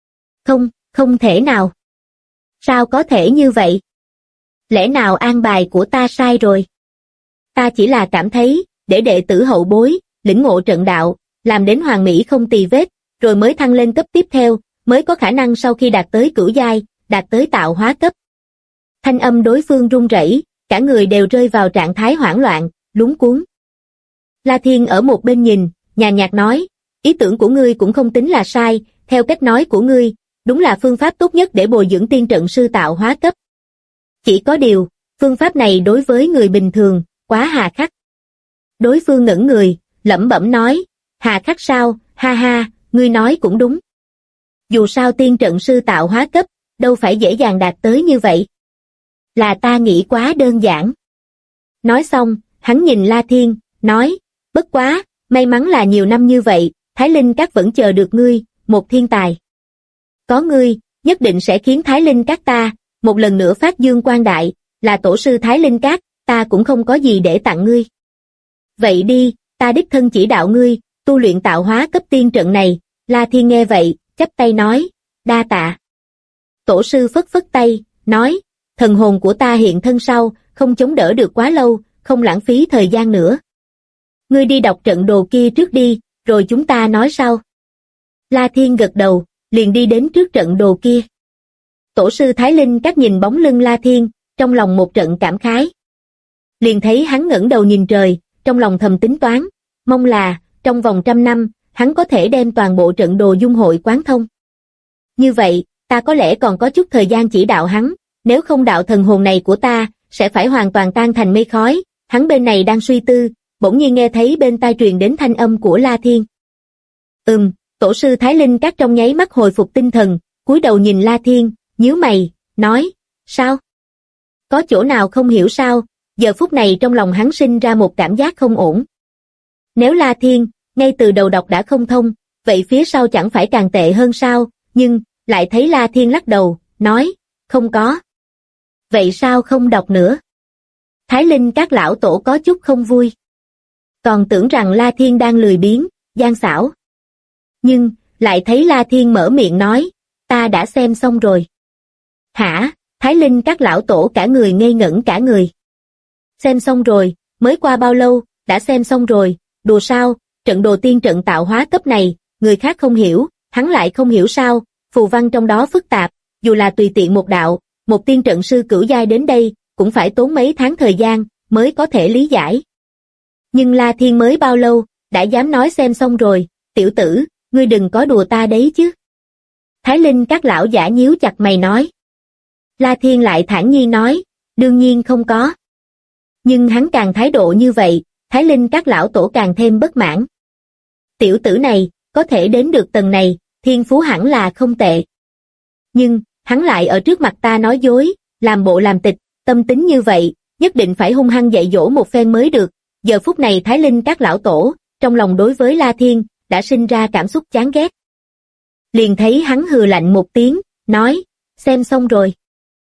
Không thể nào. Sao có thể như vậy? Lẽ nào an bài của ta sai rồi? Ta chỉ là cảm thấy, để đệ tử hậu bối, lĩnh ngộ trận đạo, làm đến hoàn mỹ không tì vết, rồi mới thăng lên cấp tiếp theo, mới có khả năng sau khi đạt tới cửu giai, đạt tới tạo hóa cấp. Thanh âm đối phương run rẩy, cả người đều rơi vào trạng thái hoảng loạn, luống cuống. La Thiên ở một bên nhìn, nhàn nhạt nói, ý tưởng của ngươi cũng không tính là sai, theo cách nói của ngươi, đúng là phương pháp tốt nhất để bồi dưỡng tiên trận sư tạo hóa cấp. Chỉ có điều, phương pháp này đối với người bình thường, quá hà khắc. Đối phương ngẩn người, lẩm bẩm nói, hà khắc sao, ha ha, ngươi nói cũng đúng. Dù sao tiên trận sư tạo hóa cấp, đâu phải dễ dàng đạt tới như vậy. Là ta nghĩ quá đơn giản. Nói xong, hắn nhìn La Thiên, nói, bất quá, may mắn là nhiều năm như vậy, Thái Linh Các vẫn chờ được ngươi, một thiên tài. Có ngươi, nhất định sẽ khiến Thái Linh Các ta, một lần nữa phát dương quang đại, là tổ sư Thái Linh Các, ta cũng không có gì để tặng ngươi. Vậy đi, ta đích thân chỉ đạo ngươi, tu luyện tạo hóa cấp tiên trận này. La Thiên nghe vậy, chắp tay nói, đa tạ. Tổ sư phất phất tay, nói, thần hồn của ta hiện thân sau, không chống đỡ được quá lâu, không lãng phí thời gian nữa. Ngươi đi đọc trận đồ kia trước đi, rồi chúng ta nói sau. La Thiên gật đầu, liền đi đến trước trận đồ kia. Tổ sư Thái Linh Các nhìn bóng lưng La Thiên, trong lòng một trận cảm khái. Liền thấy hắn ngẩng đầu nhìn trời, trong lòng thầm tính toán, mong là, trong vòng 100 năm, hắn có thể đem toàn bộ trận đồ dung hội quán thông. Như vậy, ta có lẽ còn có chút thời gian chỉ đạo hắn, nếu không đạo thần hồn này của ta, sẽ phải hoàn toàn tan thành mây khói. Hắn bên này đang suy tư, bỗng nhiên nghe thấy bên tai truyền đến thanh âm của La Thiên. Tổ sư Thái Linh Các trong nháy mắt hồi phục tinh thần, cúi đầu nhìn La Thiên, nhíu mày, nói, sao? Có chỗ nào không hiểu sao? Giờ phút này trong lòng hắn sinh ra một cảm giác không ổn. Nếu La Thiên, ngay từ đầu đọc đã không thông, vậy phía sau chẳng phải càng tệ hơn sao? Nhưng, lại thấy La Thiên lắc đầu, nói, không có. Vậy sao không đọc nữa? Thái Linh Các lão tổ có chút không vui. Còn tưởng rằng La Thiên đang lười biếng, gian xảo. Nhưng, lại thấy La Thiên mở miệng nói, ta đã xem xong rồi. Hả? Thái Linh Các lão tổ cả người ngây ngẩn cả người. Xem xong rồi, mới qua bao lâu, đã xem xong rồi, đùa sao, trận đồ tiên trận tạo hóa cấp này, người khác không hiểu, hắn lại không hiểu sao, phù văn trong đó phức tạp, dù là tùy tiện một đạo, một tiên trận sư cửu giai đến đây, cũng phải tốn mấy tháng thời gian, mới có thể lý giải. Nhưng La Thiên mới bao lâu, đã dám nói xem xong rồi, tiểu tử, ngươi đừng có đùa ta đấy chứ. Thái Linh Các lão giả nhíu chặt mày nói. La Thiên lại thản nhiên nói, đương nhiên không có. Nhưng hắn càng thái độ như vậy, Thái Linh Các lão tổ càng thêm bất mãn. Tiểu tử này, có thể đến được tầng này, thiên phú hẳn là không tệ. Nhưng, hắn lại ở trước mặt ta nói dối, làm bộ làm tịch, tâm tính như vậy, nhất định phải hung hăng dạy dỗ một phen mới được. Giờ phút này Thái Linh Các lão tổ, trong lòng đối với La Thiên, đã sinh ra cảm xúc chán ghét. Liền thấy hắn hừ lạnh một tiếng, nói, xem xong rồi.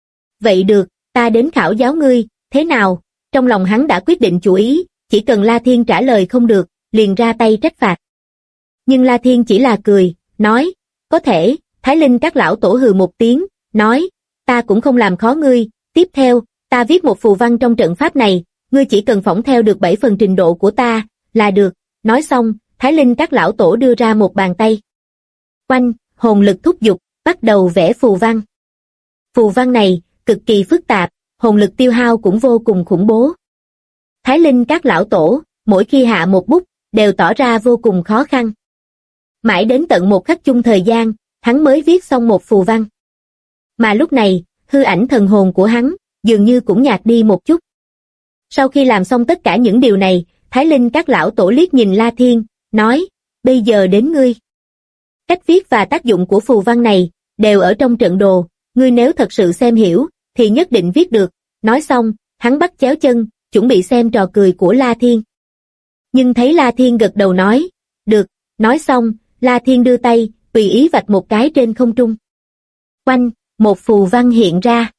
Vậy được, ta đến khảo giáo ngươi, thế nào? Trong lòng hắn đã quyết định chủ ý, chỉ cần La Thiên trả lời không được, liền ra tay trách phạt. Nhưng La Thiên chỉ là cười, nói, có thể. Thái Linh Các lão tổ hừ một tiếng, nói, ta cũng không làm khó ngươi, tiếp theo, ta viết một phù văn trong trận pháp này, ngươi chỉ cần phỏng theo được 7 phần trình độ của ta, là được. Nói xong, Thái Linh Các lão tổ đưa ra một bàn tay. Oanh, hồn lực thúc giục, bắt đầu vẽ phù văn. Phù văn này, cực kỳ phức tạp, hồn lực tiêu hao cũng vô cùng khủng bố. Thái Linh Các lão tổ, mỗi khi hạ một bút, đều tỏ ra vô cùng khó khăn. Mãi đến tận một khắc chung thời gian, hắn mới viết xong một phù văn. Mà lúc này, hư ảnh thần hồn của hắn, dường như cũng nhạt đi một chút. Sau khi làm xong tất cả những điều này, Thái Linh Các lão tổ liếc nhìn La Thiên, nói, bây giờ đến ngươi. Cách viết và tác dụng của phù văn này, đều ở trong trận đồ, ngươi nếu thật sự xem hiểu, thì nhất định viết được. Nói xong, hắn bắt chéo chân, chuẩn bị xem trò cười của La Thiên. Nhưng thấy La Thiên gật đầu nói, được. Nói xong, La Thiên đưa tay, tùy ý vạch một cái trên không trung. Oanh, một phù văn hiện ra.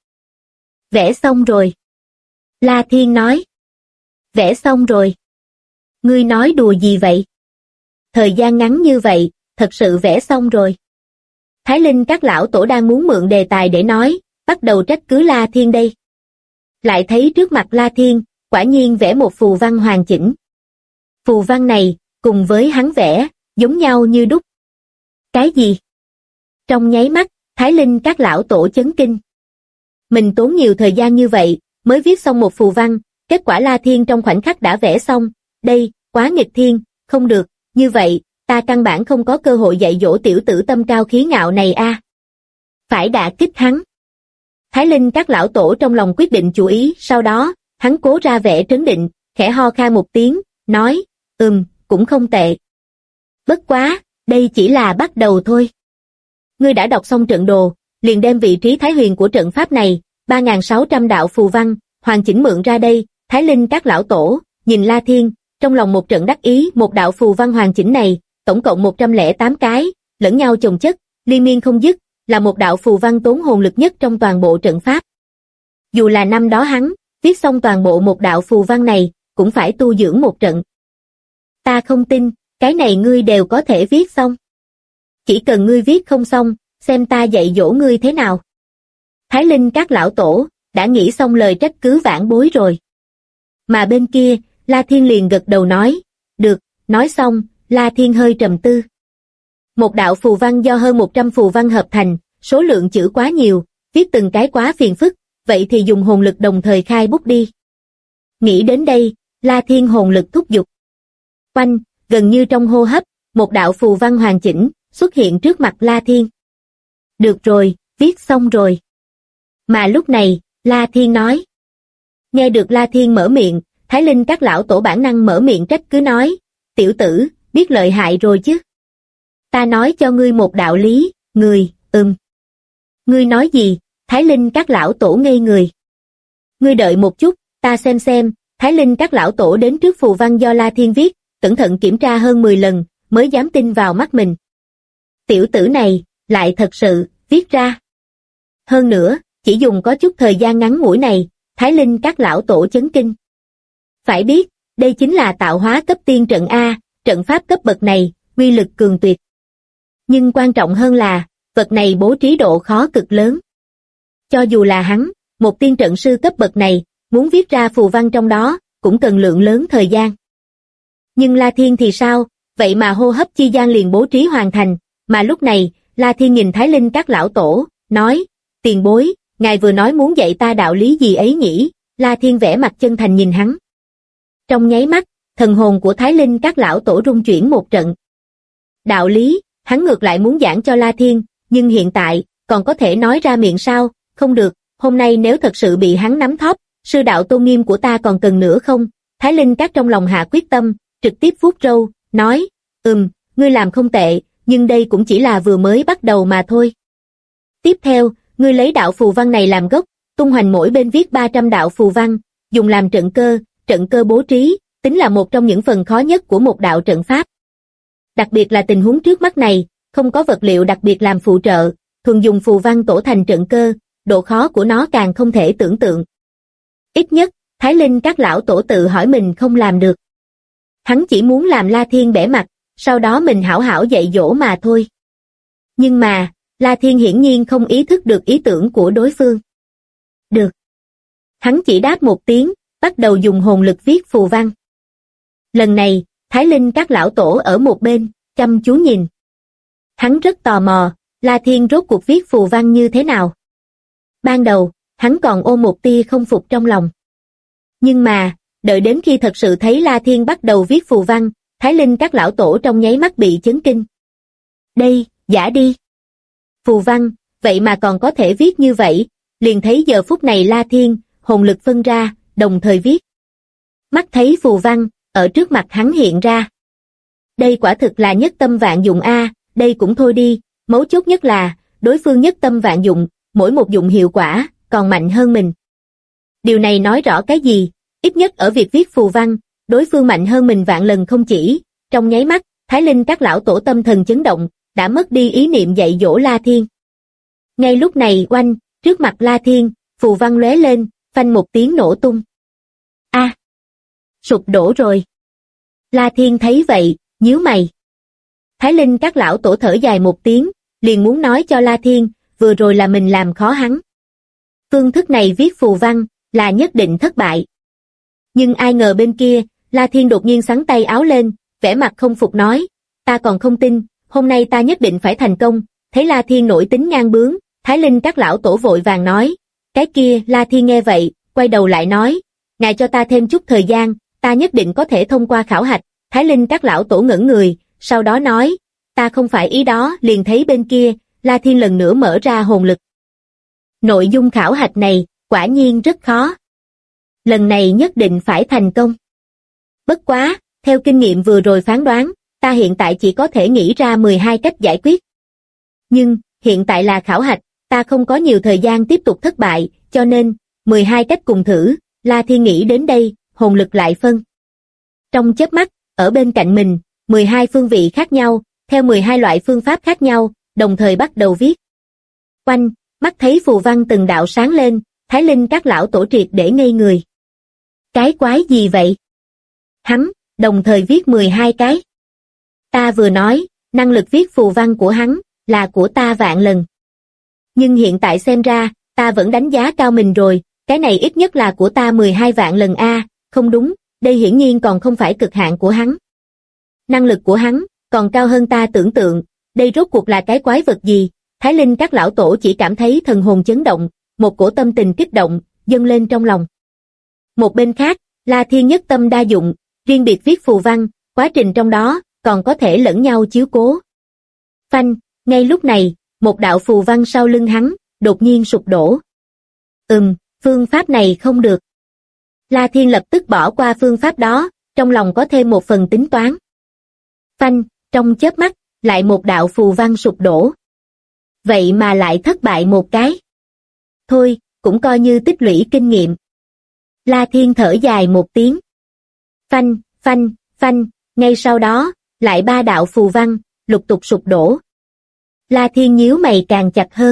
Vẽ xong rồi. La Thiên nói. Vẽ xong rồi. Ngươi nói đùa gì vậy? Thời gian ngắn như vậy, thật sự vẽ xong rồi. Thái Linh Các lão tổ đang muốn mượn đề tài để nói, bắt đầu trách cứ La Thiên đây. Lại thấy trước mặt La Thiên, quả nhiên vẽ một phù văn hoàn chỉnh. Phù văn này, cùng với hắn vẽ, giống nhau như đúc. Cái gì? Trong nháy mắt, Thái Linh Các lão tổ chấn kinh. Mình tốn nhiều thời gian như vậy, mới viết xong một phù văn, kết quả La Thiên trong khoảnh khắc đã vẽ xong. Đây, quá nghịch thiên, không được, như vậy, ta căn bản không có cơ hội dạy dỗ tiểu tử tâm cao khí ngạo này a. Phải đả kích hắn. Thái Linh Các lão tổ trong lòng quyết định chủ ý, sau đó, hắn cố ra vẻ trấn định, khẽ ho khan một tiếng, nói, cũng không tệ. Bất quá, đây chỉ là bắt đầu thôi. Ngươi đã đọc xong trận đồ, liền đem vị trí thái huyền của trận pháp này, 3.600 đạo phù văn, hoàn chỉnh mượn ra đây. Thái Linh Các lão tổ, nhìn La Thiên, trong lòng một trận đắc ý. Một đạo phù văn hoàn chỉnh này, tổng cộng 108 cái, lẫn nhau chồng chất, liên miên không dứt, là một đạo phù văn tốn hồn lực nhất trong toàn bộ trận pháp. Dù là năm đó hắn, viết xong toàn bộ một đạo phù văn này, cũng phải tu dưỡng một trận. Ta không tin, cái này ngươi đều có thể viết xong. Chỉ cần ngươi viết không xong, xem ta dạy dỗ ngươi thế nào. Thái Linh các lão tổ, đã nghĩ xong lời trách cứ vãn bối rồi. Mà bên kia, La Thiên liền gật đầu nói, được, nói xong, La Thiên hơi trầm tư. Một đạo phù văn do hơn 100 phù văn hợp thành, số lượng chữ quá nhiều, viết từng cái quá phiền phức, vậy thì dùng hồn lực đồng thời khai bút đi. Nghĩ đến đây, La Thiên hồn lực thúc giục. Oanh, gần như trong hô hấp, một đạo phù văn hoàn chỉnh, xuất hiện trước mặt La Thiên. Được rồi, viết xong rồi. Mà lúc này, La Thiên nói. Nghe được La Thiên mở miệng, Thái Linh các lão tổ bản năng mở miệng trách cứ nói, tiểu tử, biết lợi hại rồi chứ. Ta nói cho ngươi một đạo lý, ngươi, Ngươi nói gì? Thái Linh các lão tổ ngây người. Ngươi đợi một chút, ta xem, Thái Linh các lão tổ đến trước phù văn do La Thiên viết, cẩn thận kiểm tra hơn 10 lần, mới dám tin vào mắt mình. Tiểu tử này, lại thật sự, viết ra. Hơn nữa, chỉ dùng có chút thời gian ngắn ngủi này, Thái Linh các lão tổ chấn kinh. Phải biết, đây chính là tạo hóa cấp tiên trận A, trận pháp cấp bậc này, uy lực cường tuyệt. Nhưng quan trọng hơn là, vật này bố trí độ khó cực lớn. Cho dù là hắn, một tiên trận sư cấp bậc này, muốn viết ra phù văn trong đó, cũng cần lượng lớn thời gian. Nhưng La Thiên thì sao, vậy mà hô hấp chi gian liền bố trí hoàn thành, mà lúc này, La Thiên nhìn Thái Linh các lão tổ, nói, tiền bối, ngài vừa nói muốn dạy ta đạo lý gì ấy nhỉ? La Thiên vẻ mặt chân thành nhìn hắn. Trong nháy mắt, thần hồn của Thái Linh các lão tổ rung chuyển một trận. Đạo lý, hắn ngược lại muốn giảng cho La Thiên, nhưng hiện tại, còn có thể nói ra miệng sao? Không được, hôm nay nếu thật sự bị hắn nắm thóp, sư đạo tôn nghiêm của ta còn cần nữa không? Thái Linh các trong lòng hạ quyết tâm, trực tiếp vuốt râu, nói, ngươi làm không tệ, nhưng đây cũng chỉ là vừa mới bắt đầu mà thôi. Tiếp theo, ngươi lấy đạo phù văn này làm gốc, tung hoành mỗi bên viết 300 đạo phù văn, dùng làm trận cơ bố trí, tính là một trong những phần khó nhất của một đạo trận pháp. Đặc biệt là tình huống trước mắt này, không có vật liệu đặc biệt làm phụ trợ, thuần dùng phù văn tổ thành trận cơ, độ khó của nó càng không thể tưởng tượng. Ít nhất, Thái Linh các lão tổ tự hỏi mình không làm được. Hắn chỉ muốn làm La Thiên bẻ mặt, sau đó mình hảo hảo dạy dỗ mà thôi. Nhưng mà, La Thiên hiển nhiên không ý thức được ý tưởng của đối phương. Được. Hắn chỉ đáp một tiếng, bắt đầu dùng hồn lực viết phù văn. Lần này, Thái Linh các lão tổ ở một bên, chăm chú nhìn. Hắn rất tò mò, La Thiên rốt cuộc viết phù văn như thế nào. Ban đầu, hắn còn ôm một tia không phục trong lòng. Nhưng mà, đợi đến khi thật sự thấy La Thiên bắt đầu viết phù văn, Thái Linh các lão tổ trong nháy mắt bị chấn kinh. Đây, giả đi. Phù văn, vậy mà còn có thể viết như vậy, liền thấy giờ phút này La Thiên, hồn lực phân ra, đồng thời viết. Mắt thấy phù văn, ở trước mặt hắn hiện ra. Đây quả thực là nhất tâm vạn dụng a, đây cũng thôi đi, mấu chốt nhất là, đối phương nhất tâm vạn dụng, mỗi một dụng hiệu quả, còn mạnh hơn mình. Điều này nói rõ cái gì? Ít nhất ở việc viết phù văn, đối phương mạnh hơn mình vạn lần không chỉ. Trong nháy mắt, Thái Linh các lão tổ tâm thần chấn động, đã mất đi ý niệm dạy dỗ La Thiên. Ngay lúc này oanh, trước mặt La Thiên, phù văn lóe lên, phanh một tiếng nổ tung. A, sụp đổ rồi. La Thiên thấy vậy, nhíu mày. Thái Linh các lão tổ thở dài một tiếng, liền muốn nói cho La Thiên, vừa rồi là mình làm khó hắn. Phương thức này viết phù văn, là nhất định thất bại. Nhưng ai ngờ bên kia, La Thiên đột nhiên xắn tay áo lên, vẻ mặt không phục nói, ta còn không tin, hôm nay ta nhất định phải thành công. Thấy La Thiên nổi tính ngang bướng, Thái Linh các lão tổ vội vàng nói, cái kia. La Thiên nghe vậy, quay đầu lại nói, ngài cho ta thêm chút thời gian, ta nhất định có thể thông qua khảo hạch. Thái Linh các lão tổ ngẩn người, sau đó nói, ta không phải ý đó. Liền thấy bên kia, La Thiên lần nữa mở ra hồn lực. Nội dung khảo hạch này, quả nhiên rất khó. Lần này nhất định phải thành công. Bất quá, theo kinh nghiệm vừa rồi phán đoán, ta hiện tại chỉ có thể nghĩ ra 12 cách giải quyết. Nhưng, hiện tại là khảo hạch, ta không có nhiều thời gian tiếp tục thất bại, cho nên, 12 cách cùng thử. La Thiên nghĩ đến đây, hồn lực lại phân. Trong chớp mắt, ở bên cạnh mình, 12 phương vị khác nhau, theo 12 loại phương pháp khác nhau, đồng thời bắt đầu viết. Oanh, mắt thấy phù văn từng đạo sáng lên, Thái Linh các lão tổ triệt để ngây người. Cái quái gì vậy? Hắn, đồng thời viết 12 cái. Ta vừa nói, năng lực viết phù văn của hắn là của ta vạn lần. Nhưng hiện tại xem ra, ta vẫn đánh giá cao mình rồi, cái này ít nhất là của ta 12 vạn lần a, không đúng, đây hiển nhiên còn không phải cực hạn của hắn. Năng lực của hắn còn cao hơn ta tưởng tượng, đây rốt cuộc là cái quái vật gì? Thái Linh các lão tổ chỉ cảm thấy thần hồn chấn động, một cổ tâm tình kích động dâng lên trong lòng. Một bên khác, La Thiên nhất tâm đa dụng, riêng biệt viết phù văn, quá trình trong đó còn có thể lẫn nhau chiếu cố. Phanh, ngay lúc này, một đạo phù văn sau lưng hắn đột nhiên sụp đổ. Phương pháp này không được. La Thiên lập tức bỏ qua phương pháp đó, trong lòng có thêm một phần tính toán. Phanh, trong chớp mắt, lại một đạo phù văn sụp đổ. Vậy mà lại thất bại một cái. Thôi, cũng coi như tích lũy kinh nghiệm. La Thiên thở dài một tiếng. Phanh, phanh, phanh, ngay sau đó, lại 3 đạo phù văn, lục tục sụp đổ. La Thiên nhíu mày càng chặt hơn.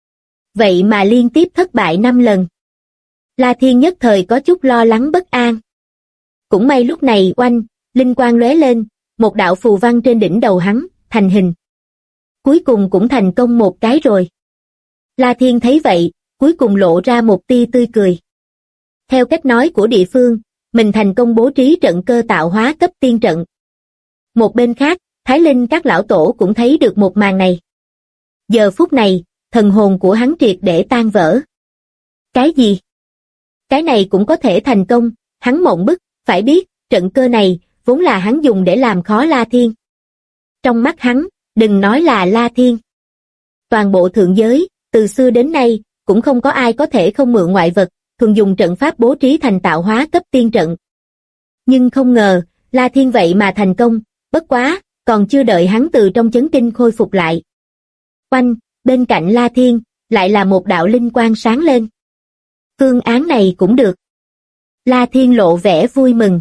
Vậy mà liên tiếp thất bại 5 lần. La Thiên nhất thời có chút lo lắng bất an. Cũng may lúc này oanh, linh quang lóe lên, một đạo phù văn trên đỉnh đầu hắn, thành hình. Cuối cùng cũng thành công một cái rồi. La Thiên thấy vậy, cuối cùng lộ ra một tia tươi cười. Theo cách nói của địa phương, mình thành công bố trí trận cơ tạo hóa cấp tiên trận. Một bên khác, Thái Linh các lão tổ cũng thấy được một màn này. Giờ phút này, thần hồn của hắn triệt để tan vỡ. Cái gì? Cái này cũng có thể thành công, hắn mộng bức, phải biết, trận cơ này, vốn là hắn dùng để làm khó La Thiên. Trong mắt hắn, đừng nói là La Thiên. Toàn bộ thượng giới, từ xưa đến nay, cũng không có ai có thể không mượn ngoại vật, thường dùng trận pháp bố trí thành tạo hóa cấp tiên trận. Nhưng không ngờ, La Thiên vậy mà thành công, bất quá, còn chưa đợi hắn từ trong chấn kinh khôi phục lại. Oanh, bên cạnh La Thiên, lại là một đạo linh quang sáng lên. Phương án này cũng được. La Thiên lộ vẻ vui mừng.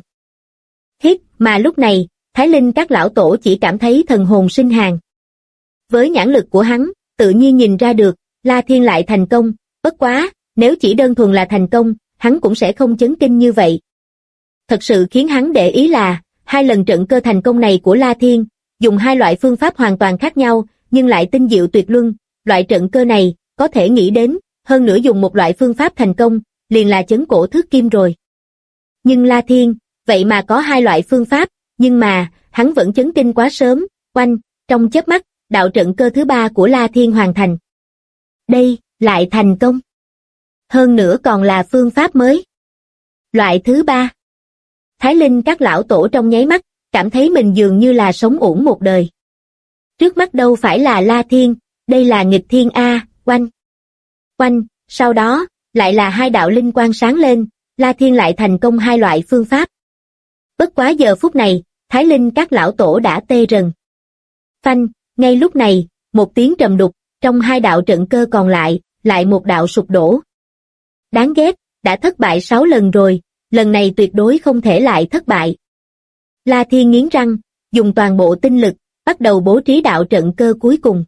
Mà lúc này, Thái Linh các lão tổ chỉ cảm thấy thần hồn sinh hàn. Với nhãn lực của hắn, tự nhiên nhìn ra được, La Thiên lại thành công, bất quá, nếu chỉ đơn thuần là thành công, hắn cũng sẽ không chấn kinh như vậy. Thật sự khiến hắn để ý là, 2 lần trận cơ thành công này của La Thiên, dùng 2 loại phương pháp hoàn toàn khác nhau, nhưng lại tinh diệu tuyệt luân, loại trận cơ này, có thể nghĩ đến, hơn nữa dùng một loại phương pháp thành công, liền là chấn cổ thước kim rồi. Nhưng La Thiên, vậy mà có 2 loại phương pháp, nhưng mà, hắn vẫn chấn kinh quá sớm, oanh, trong chớp mắt, đạo trận cơ thứ 3 của La Thiên hoàn thành. Đây, lại thành công. Hơn nữa còn là phương pháp mới. Loại thứ 3. Thái Linh các lão tổ trong nháy mắt, cảm thấy mình dường như là sống uổng một đời. Trước mắt đâu phải là La Thiên, đây là nghịch thiên A, oanh. Oanh, sau đó, lại là 2 đạo linh quang sáng lên, La Thiên lại thành công 2 loại phương pháp. Bất quá giờ phút này, Thái Linh các lão tổ đã tê rần. Phanh, ngay lúc này, một tiếng trầm đục, trong 2 đạo trận cơ còn lại một đạo sụp đổ. Đáng ghét, đã thất bại 6 lần rồi, lần này tuyệt đối không thể lại thất bại. La Thiên nghiến răng, dùng toàn bộ tinh lực, bắt đầu bố trí đạo trận cơ cuối cùng.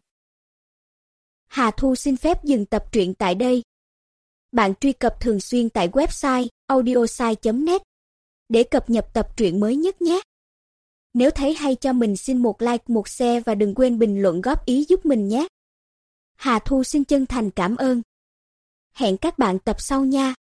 Hà Thu xin phép dừng tập truyện tại đây. Bạn truy cập thường xuyên tại website audiosai.net để cập nhật tập truyện mới nhất nhé. Nếu thấy hay cho mình xin một like, một share và đừng quên bình luận góp ý giúp mình nhé. Hà Thu xin chân thành cảm ơn. Hẹn các bạn tập sau nha.